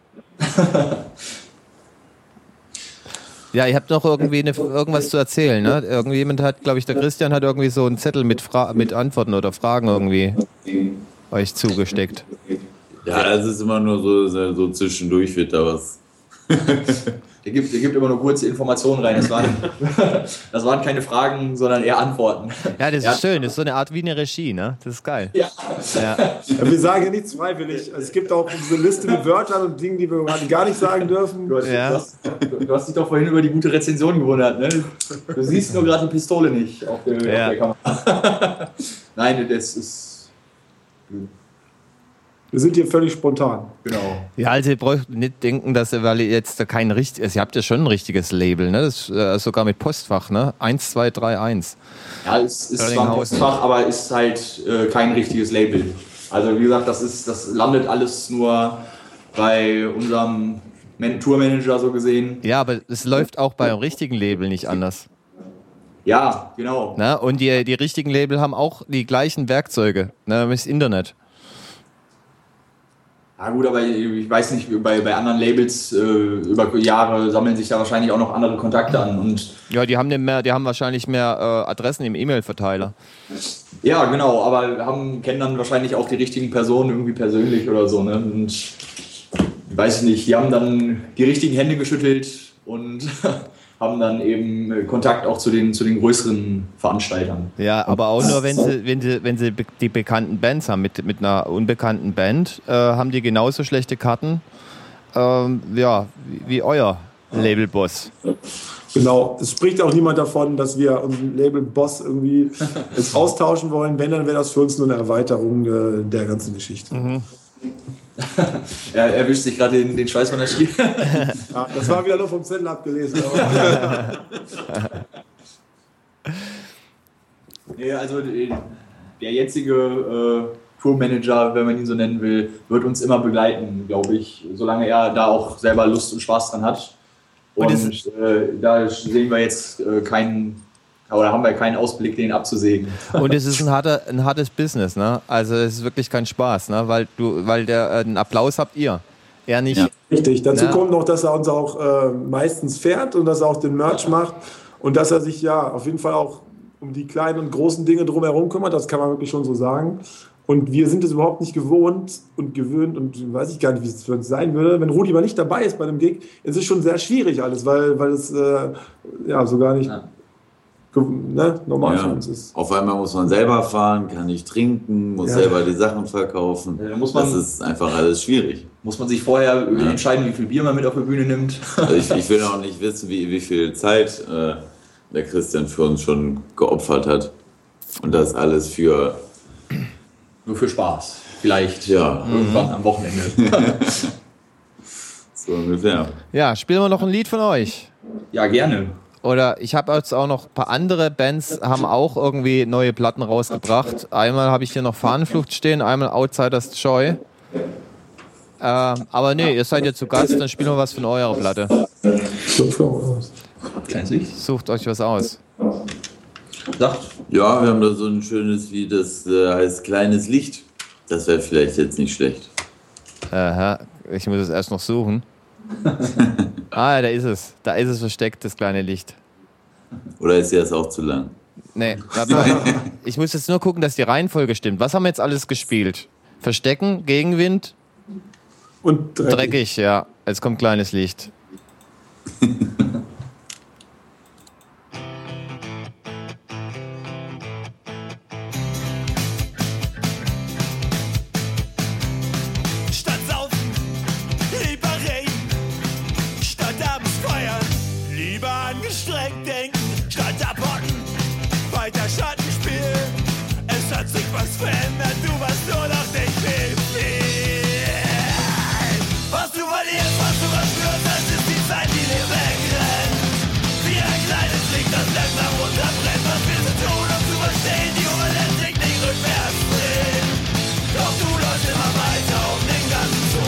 Ja, ihr habt noch irgendwie irgendwas zu erzählen, ne? Irgendjemand hat, glaube ich, der Christian hat irgendwie so einen Zettel mit Antworten oder Fragen irgendwie euch zugesteckt. Ja, das ist immer nur so zwischendurch wird da was. Der gibt immer nur kurze Informationen rein. Das waren keine Fragen, sondern eher Antworten. Ja, das ist schön. Das ist so eine Art wie eine Regie, ne? Das ist geil. Ja. Ja, wir sagen ja nichts freiwillig. Also es gibt auch diese Liste mit Wörtern und Dingen, die wir gar nicht sagen dürfen. Du hast dich doch vorhin über die gute Rezension gewundert, ne? Du siehst nur gerade die Pistole nicht auf der Kamera. Nein, das ist... Wir sind hier völlig spontan. Genau. Ja, also ihr braucht nicht denken, weil ihr jetzt kein richtiges, ihr habt ja schon ein richtiges Label, ne? Das ist, sogar mit Postfach, ne? 1231. Ja, es ist zwar ein Postfach, aber ist halt kein richtiges Label. Also wie gesagt, das landet alles nur bei unserem Tourmanager so gesehen. Ja, aber es läuft auch bei einem richtigen Label nicht anders. Ja, genau. Ne? Und die richtigen Label haben auch die gleichen Werkzeuge, ne? Das Internet. Ja gut, aber ich weiß nicht, bei anderen Labels über Jahre sammeln sich da wahrscheinlich auch noch andere Kontakte an. Und ja, die haben wahrscheinlich mehr Adressen im E-Mail-Verteiler. Ja, genau, aber kennen dann wahrscheinlich auch die richtigen Personen irgendwie persönlich oder so. Ne? Und ich weiß nicht, die haben dann die richtigen Hände geschüttelt und haben dann eben Kontakt auch zu den größeren Veranstaltern. Ja, aber auch nur, wenn sie die bekannten Bands haben. Mit einer unbekannten Band haben die genauso schlechte Karten wie euer Labelboss. Genau, es spricht auch niemand davon, dass wir unseren Labelboss irgendwie jetzt austauschen wollen. Wenn, dann wäre das für uns nur eine Erweiterung der ganzen Geschichte. Mhm. Er erwischt sich gerade den Schweiß von der Stirn. Ja, das war wieder nur vom Zettel abgelesen. Nee, also der jetzige Tourmanager, wenn man ihn so nennen will, wird uns immer begleiten, glaube ich, solange er da auch selber Lust und Spaß dran hat. Und da sehen wir jetzt haben wir keinen Ausblick, den abzusägen. Und es ist ein hartes Business, ne? Also es ist wirklich kein Spaß, ne? Weil den Applaus habt ihr, er nicht. Ja. Richtig, dazu kommt noch, dass er uns auch meistens fährt und dass er auch den Merch macht und dass er sich ja auf jeden Fall auch um die kleinen und großen Dinge drumherum kümmert, das kann man wirklich schon so sagen. Und wir sind es überhaupt nicht gewohnt und gewöhnt und weiß ich gar nicht, wie es für uns sein würde. Wenn Rudi mal nicht dabei ist bei einem Gig, ist es schon sehr schwierig alles, weil es so gar nicht normal für uns ist. Auf einmal muss man selber fahren, kann nicht trinken, muss selber die Sachen verkaufen. Das ist einfach alles schwierig. Muss man sich vorher entscheiden, wie viel Bier man mit auf die Bühne nimmt. Also ich will auch nicht wissen, wie viel Zeit der Christian für uns schon geopfert hat. Und das alles für... Nur für Spaß. Vielleicht Ja. irgendwann am Wochenende. So ungefähr. Ja, spielen wir noch ein Lied von euch. Ja, gerne. Oder ich habe jetzt auch noch ein paar andere Bands, haben auch irgendwie neue Platten rausgebracht. Einmal habe ich hier noch Fahnenflucht stehen, einmal Outsiders Joy. Aber nee, ihr seid ja zu Gast, dann spielen wir was von eurer Platte. Kleines Licht. Sucht euch was aus. Sagt. Ja, wir haben da so ein schönes Lied, das heißt Kleines Licht. Das wäre vielleicht jetzt nicht schlecht. Aha, ich muss es erst noch suchen. Ah, da ist es. Da ist es versteckt, das kleine Licht. Oder ist das auch zu lang? Nee, warte mal. Ich muss jetzt nur gucken, dass die Reihenfolge stimmt. Was haben wir jetzt alles gespielt? Verstecken, Gegenwind, Und dreckig, ja. Jetzt kommt kleines Licht. Statt saufen, lieber reden. Statt abends feiern, lieber angestrengt denken. Statt abhocken, weiter Schattenspiel. Es hat sich was verändert, du warst nur noch nicht viel. Was du verlierst, was du verspürst, das ist die Zeit, die dir wegrennt. Wie ein kleines Licht, das langsam runterbrennt. Was willst du tun, um zu verstehen? Die Uhr lässt sich nicht rückwärts drehen. Doch du läufst immer weiter, um den Ganzen zu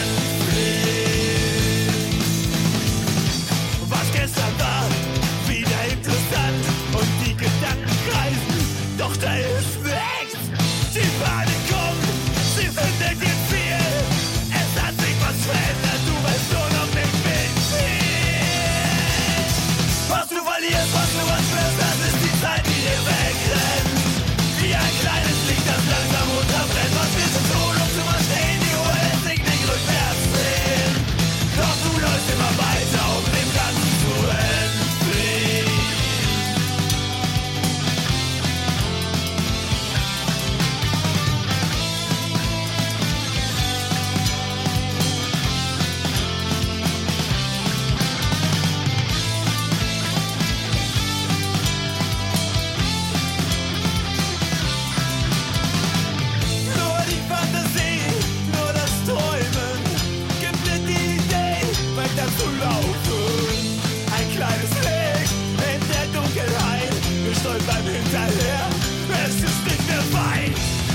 entfliehen. Was gestern war, wieder interessant. Und die Gedanken kreisen, doch da ist nichts. Die Panik kommt, sie findet ihr Ziel. Es hat sich was verändert, du weißt nur noch nicht wie viel. Was du verlierst, was du verspürst, das ist die Zeit, die dir wegrennt. Wie ein kleines Licht, das langsam runterbrennt. Was willst du tun, um zu verstehen? Die Uhr lässt sich nicht rückwärts drehen. Doch du läufst immer weiter, um dem Ganzen zu entfliehen. Nur die Fantasie, nur das Träumen gibt dir die Idee, weiter zu laufen. Ein kleines Licht in der Dunkelheit, wir stolpern hinterher, es ist nicht mehr weit.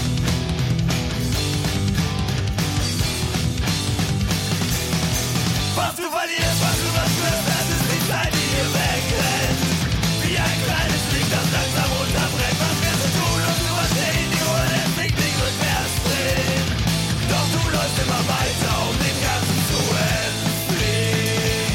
Was du verlierst, was du verspürst, das ist die Zeit, die dir wegrennt. Wie ein kleines Licht, das langsam runterbrennt. Was wirst du tun, um zu verstehen? Die Uhr lässt sich nicht rückwärts drehen. Doch du läufst immer weiter, um dem Ganzen zu entfliehen.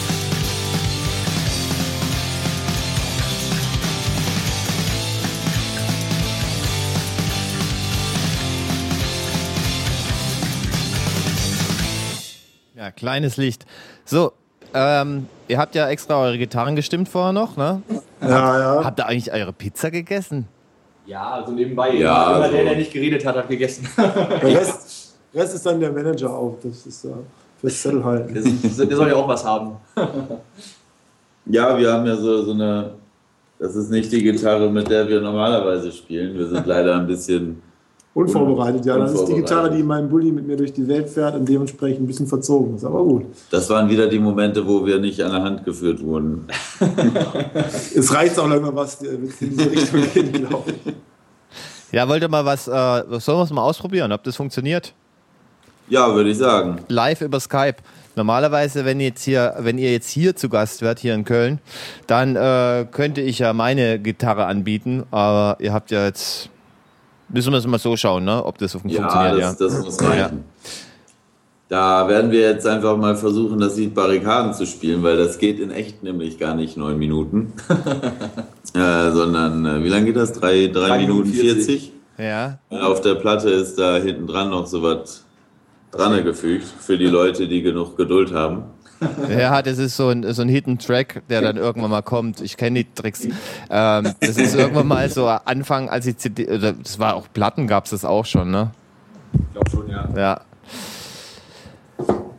Ja, kleines Licht. So, ihr habt ja extra eure Gitarren gestimmt vorher noch, ne? Ja. Habt ihr eigentlich eure Pizza gegessen? Ja, also nebenbei. Ja, immer also- der nicht geredet hat, hat gegessen. Der Rest ist dann der Manager auch. Das ist fürs Zettel halten. Der soll ja auch was haben. Ja, wir haben ja so eine... Das ist nicht die Gitarre, mit der wir normalerweise spielen. Wir sind leider ein bisschen... Unvorbereitet, ja. Das ist die Unvorbereitet. Gitarre, die mein Bulli mit mir durch die Welt fährt und dementsprechend ein bisschen verzogen ist. Aber gut. Das waren wieder die Momente, wo wir nicht an der Hand geführt wurden. Es reicht auch langsam, was in diese Richtung geht, glaube ich. Ja, wollt ihr mal was, sollen wir es mal ausprobieren, ob das funktioniert? Ja, würde ich sagen. Live über Skype. Normalerweise, wenn ihr jetzt hier zu Gast wärt, hier in Köln, dann könnte ich ja meine Gitarre anbieten, aber ihr habt ja jetzt, müssen wir es mal so schauen, ne, ob das so funktioniert. Ja, das muss reichen. Da werden wir jetzt einfach mal versuchen, das Lied Barrikaden zu spielen, weil das geht in echt nämlich gar nicht 9 Minuten. Sondern, wie lange geht das? 3 Minuten 40? Ja. Auf der Platte ist da hinten dran noch so was dran gefügt, für die Leute, die genug Geduld haben. Ja, das ist so ein Hidden Track, der dann irgendwann mal kommt. Ich kenne die Tricks. Das ist irgendwann mal so Anfang, als die CD, oder das war auch Platten, gab es das auch schon, ne? Ich glaube schon, ja. Ja.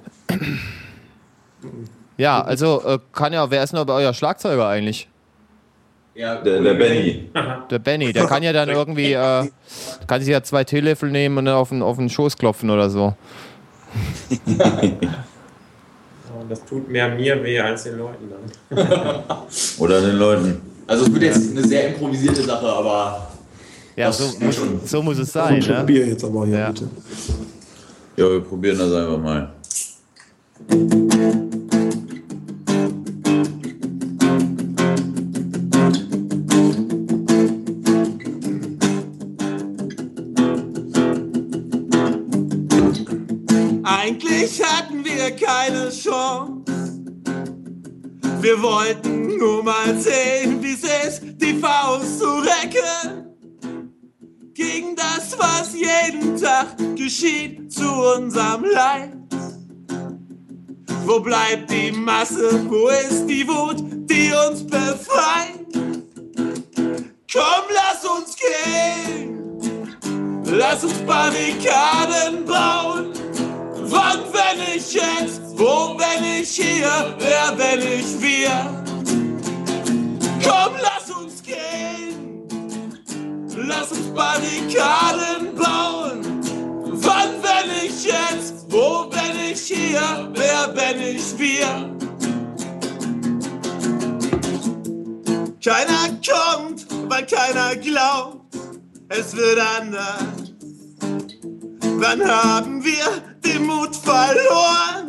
Ja, also wer ist denn aber euer Schlagzeuger eigentlich? Ja, Der Benny. Der Benny, der kann ja dann irgendwie, kann sich ja 2 Teelöffel nehmen und dann auf den Schoß klopfen oder so. Das tut mehr mir weh als den Leuten dann. Oder den Leuten. Also es wird jetzt eine sehr improvisierte Sache, aber Ja, so muss es sein, ne? Bier jetzt aber hier, Ja. bitte. Ja, wir probieren das einfach mal. Eigentlich hatten wir keine Chance. Wir wollten nur mal sehen, wie es ist, die Faust zu recken. Gegen das, was jeden Tag geschieht, zu unserem Leid. Wo bleibt die Masse? Wo ist die Wut, die uns befreit? Komm, lass uns gehen. Lass uns Barrikaden bauen. Wann, wenn ich jetzt? Wo, wenn ich hier? Wer, wenn ich wir? Komm, lass uns gehen. Lass uns Barrikaden bauen. Wann, wenn ich jetzt? Wo, wenn ich hier? Wer, wenn ich wir? Keiner kommt, weil keiner glaubt, es wird anders. Wann haben wir den Mut verloren?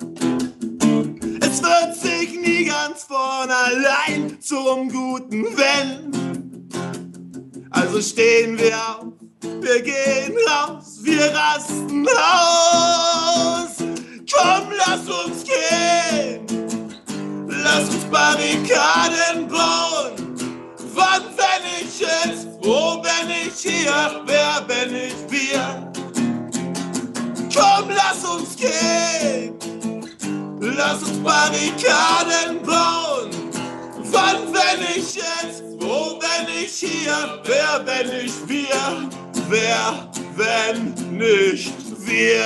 Es wird sich nie ganz von allein zum Guten wenden. Also stehen wir auf, wir gehen raus, wir rasten aus. Komm, lass uns gehen, lass uns Barrikaden bauen. Wann, wenn ich jetzt, wo bin ich hier, wer bin ich, wir? Komm, lass uns gehen, lass uns Barrikaden bauen. Wann, wenn ich jetzt, wo bin ich hier, wer bin ich, wir? Wer, wenn nicht wir?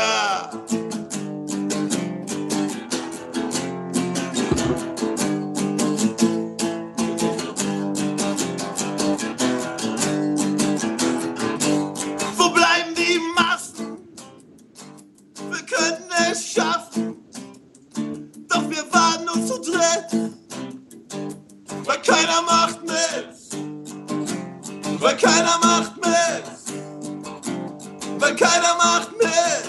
Wo bleiben die Massen? Wir könnten es schaffen, doch wir waren nur zu dritt, weil keiner macht mit, weil keiner macht mit, weil keiner macht mit.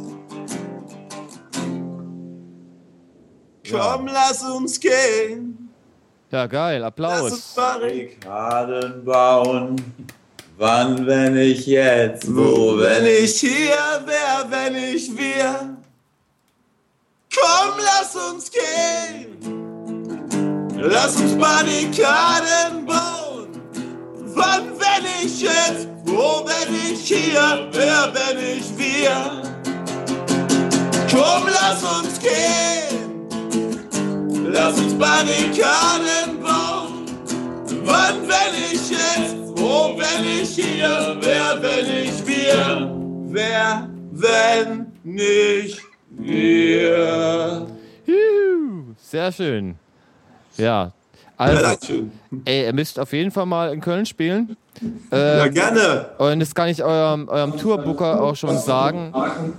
Komm, lass uns gehen, Ja, geil, lass uns Applaus. Barrikaden bauen. Wann, wenn ich jetzt? Wo, wenn ich hier, wer, wenn ich wir? Komm, lass uns gehen. Lass uns Barrikaden bauen. Wann, wenn ich jetzt? Wo, wenn ich hier, wer, wenn ich wir? Komm, lass uns gehen. Lass uns Barrikaden bauen. Wann, wenn ich jetzt? Wo bin ich hier? Wer bin ich, wir? Wer, wenn nicht wir? Juhu, sehr schön. Ja, also, ey, ihr müsst auf jeden Fall mal in Köln spielen. Ja, gerne. Und das kann ich eurem Tourbooker auch schon sagen.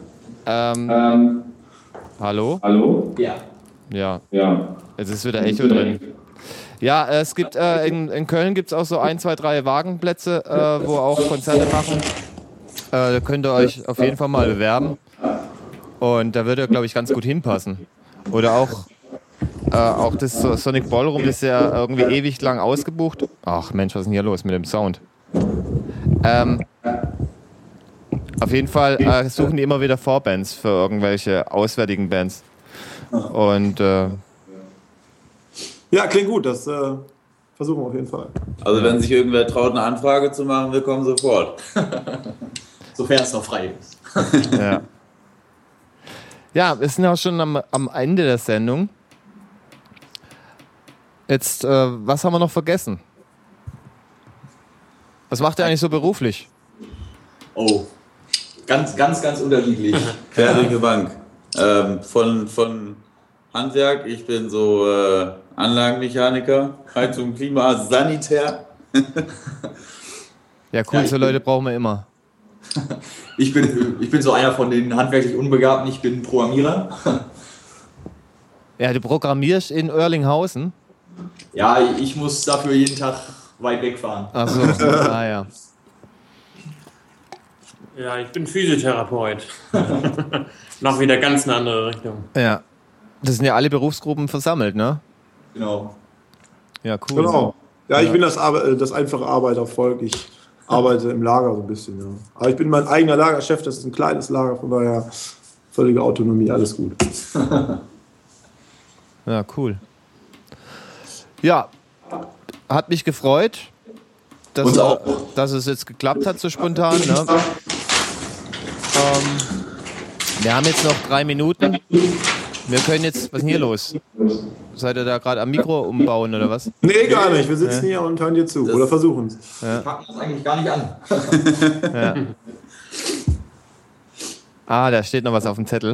Hallo? Hallo? ja. Ja, Ja. jetzt ist wieder Echo drin. Ja, es gibt in Köln gibt es auch so 1, 2, 3 Wagenplätze, wo auch Konzerte machen. Da könnt ihr euch auf jeden Fall mal bewerben. Und da würde er, glaube ich, ganz gut hinpassen. Oder auch das Sonic Ballroom, das ist ja irgendwie ewig lang ausgebucht. Ach Mensch, was ist denn hier los mit dem Sound? Auf jeden Fall suchen die immer wieder Vorbands für irgendwelche auswärtigen Bands. Und Ja, klingt gut, das versuchen wir auf jeden Fall. Also wenn sich irgendwer traut, eine Anfrage zu machen, wir kommen sofort. Sofern es noch frei ist. ja. Ja, wir sind ja auch schon am Ende der Sendung. Jetzt, was haben wir noch vergessen? Was macht ihr eigentlich so beruflich? Oh, ganz unterschiedlich. Quer durch die Bank. Von Handwerk, ich bin so Anlagenmechaniker, Heizung, Klima, Sanitär. Ja, cool, so Leute brauchen wir immer. Ich bin so einer von den handwerklich Unbegabten, ich bin Programmierer. Ja, du programmierst in Oerlinghausen? Ja, ich muss dafür jeden Tag weit wegfahren. Ach so, ja. Ja, ich bin Physiotherapeut. Noch wieder ganz eine andere Richtung. Ja, das sind ja alle Berufsgruppen versammelt, ne? Genau. Ja, cool. Genau. Ja, ich bin das einfache Arbeitervolk. Ich arbeite im Lager so ein bisschen. Ja. Aber ich bin mein eigener Lagerchef, das ist ein kleines Lager, von daher völlige Autonomie, alles gut. Ja, cool. Ja, hat mich gefreut, dass es jetzt geklappt hat so spontan. Ne? Wir haben jetzt noch 3 Minuten. Wir können jetzt, was ist denn hier los? Seid ihr da gerade am Mikro umbauen oder was? Nee, gar nicht. Wir sitzen hier und hören dir zu. Oder versuchen es. Wir packen das eigentlich gar nicht an. Ja. Ah, da steht noch was auf dem Zettel.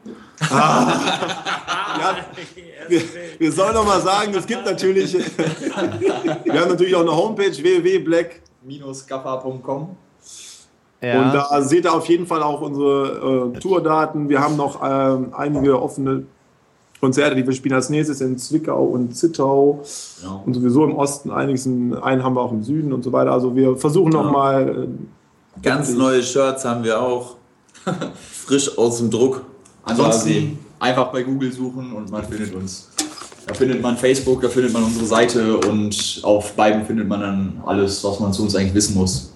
Ja, wir sollen noch mal sagen, es gibt natürlich, wir haben natürlich auch eine Homepage, www.black-gaffer.com. Ja. Und da seht ihr auf jeden Fall auch unsere Tourdaten. Wir haben noch einige offene Konzerte, die wir spielen als nächstes in Zwickau und Zittau. Ja. Und sowieso im Osten einen haben wir auch im Süden und so weiter. Also wir versuchen noch mal. Ganz neue Shirts haben wir auch. Frisch aus dem Druck. Ansonsten einfach bei Google suchen und man findet uns. Da findet man Facebook, da findet man unsere Seite und auf beiden findet man dann alles, was man zu uns eigentlich wissen muss.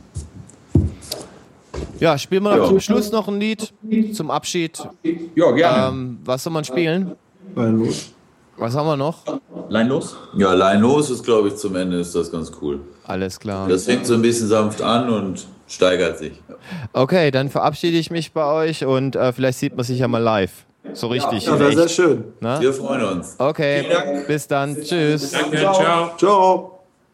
Ja, spielen wir noch zum Schluss noch ein Lied zum Abschied. Ja, gerne. Was soll man spielen? Line los. Was haben wir noch? Line los? Ja, Line los ist, glaube ich, zum Ende ist das ganz cool. Alles klar. Das fängt so ein bisschen sanft an und steigert sich. Okay, dann verabschiede ich mich bei euch und vielleicht sieht man sich ja mal live. So richtig. Ja, das ist sehr schön. Na? Wir freuen uns. Okay, bis dann. Tschüss. Danke, ciao. Ciao.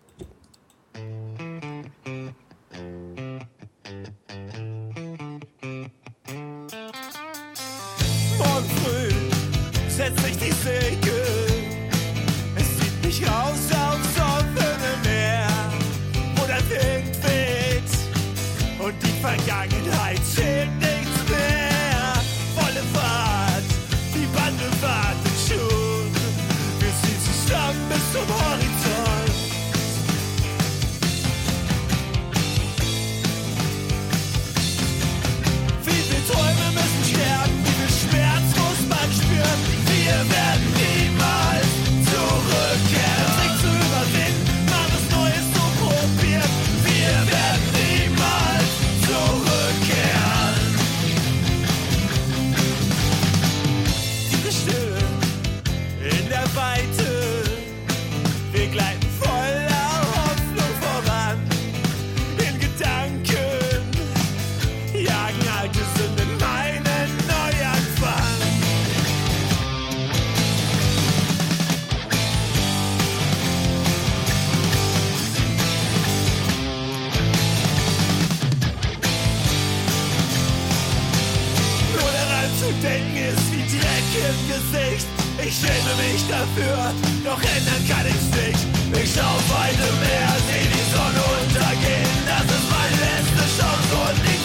Morgen früh setzt sich die Segel. Es zieht mich raus aufs offene Meer, wo der Wind weht und die Vergangenheit zählt nichts mehr. Volle Fahrt, die Bande wartet schon. Wir ziehen zusammen bis zum Horizont. Wie viele Träume müssen sterben, wie viel Schmerz muss man spüren. Wir werden niemals zurückkehren. Nichts zu überwinden, mal was Neues zu probieren. Wir werden niemals zurückkehren. Diese Stille in der Weite, wir gleiten voller Hoffnung voran. In Gedanken jagen alte Sünden meinen Neuanfang. Nur daran zu denken ist wie Dreck im Gesicht. Ich schäme mich dafür, doch ändern kann ich's nicht. Ich schau heute mehr, seh die Sonne untergehen. Das ist meine letzte Chance und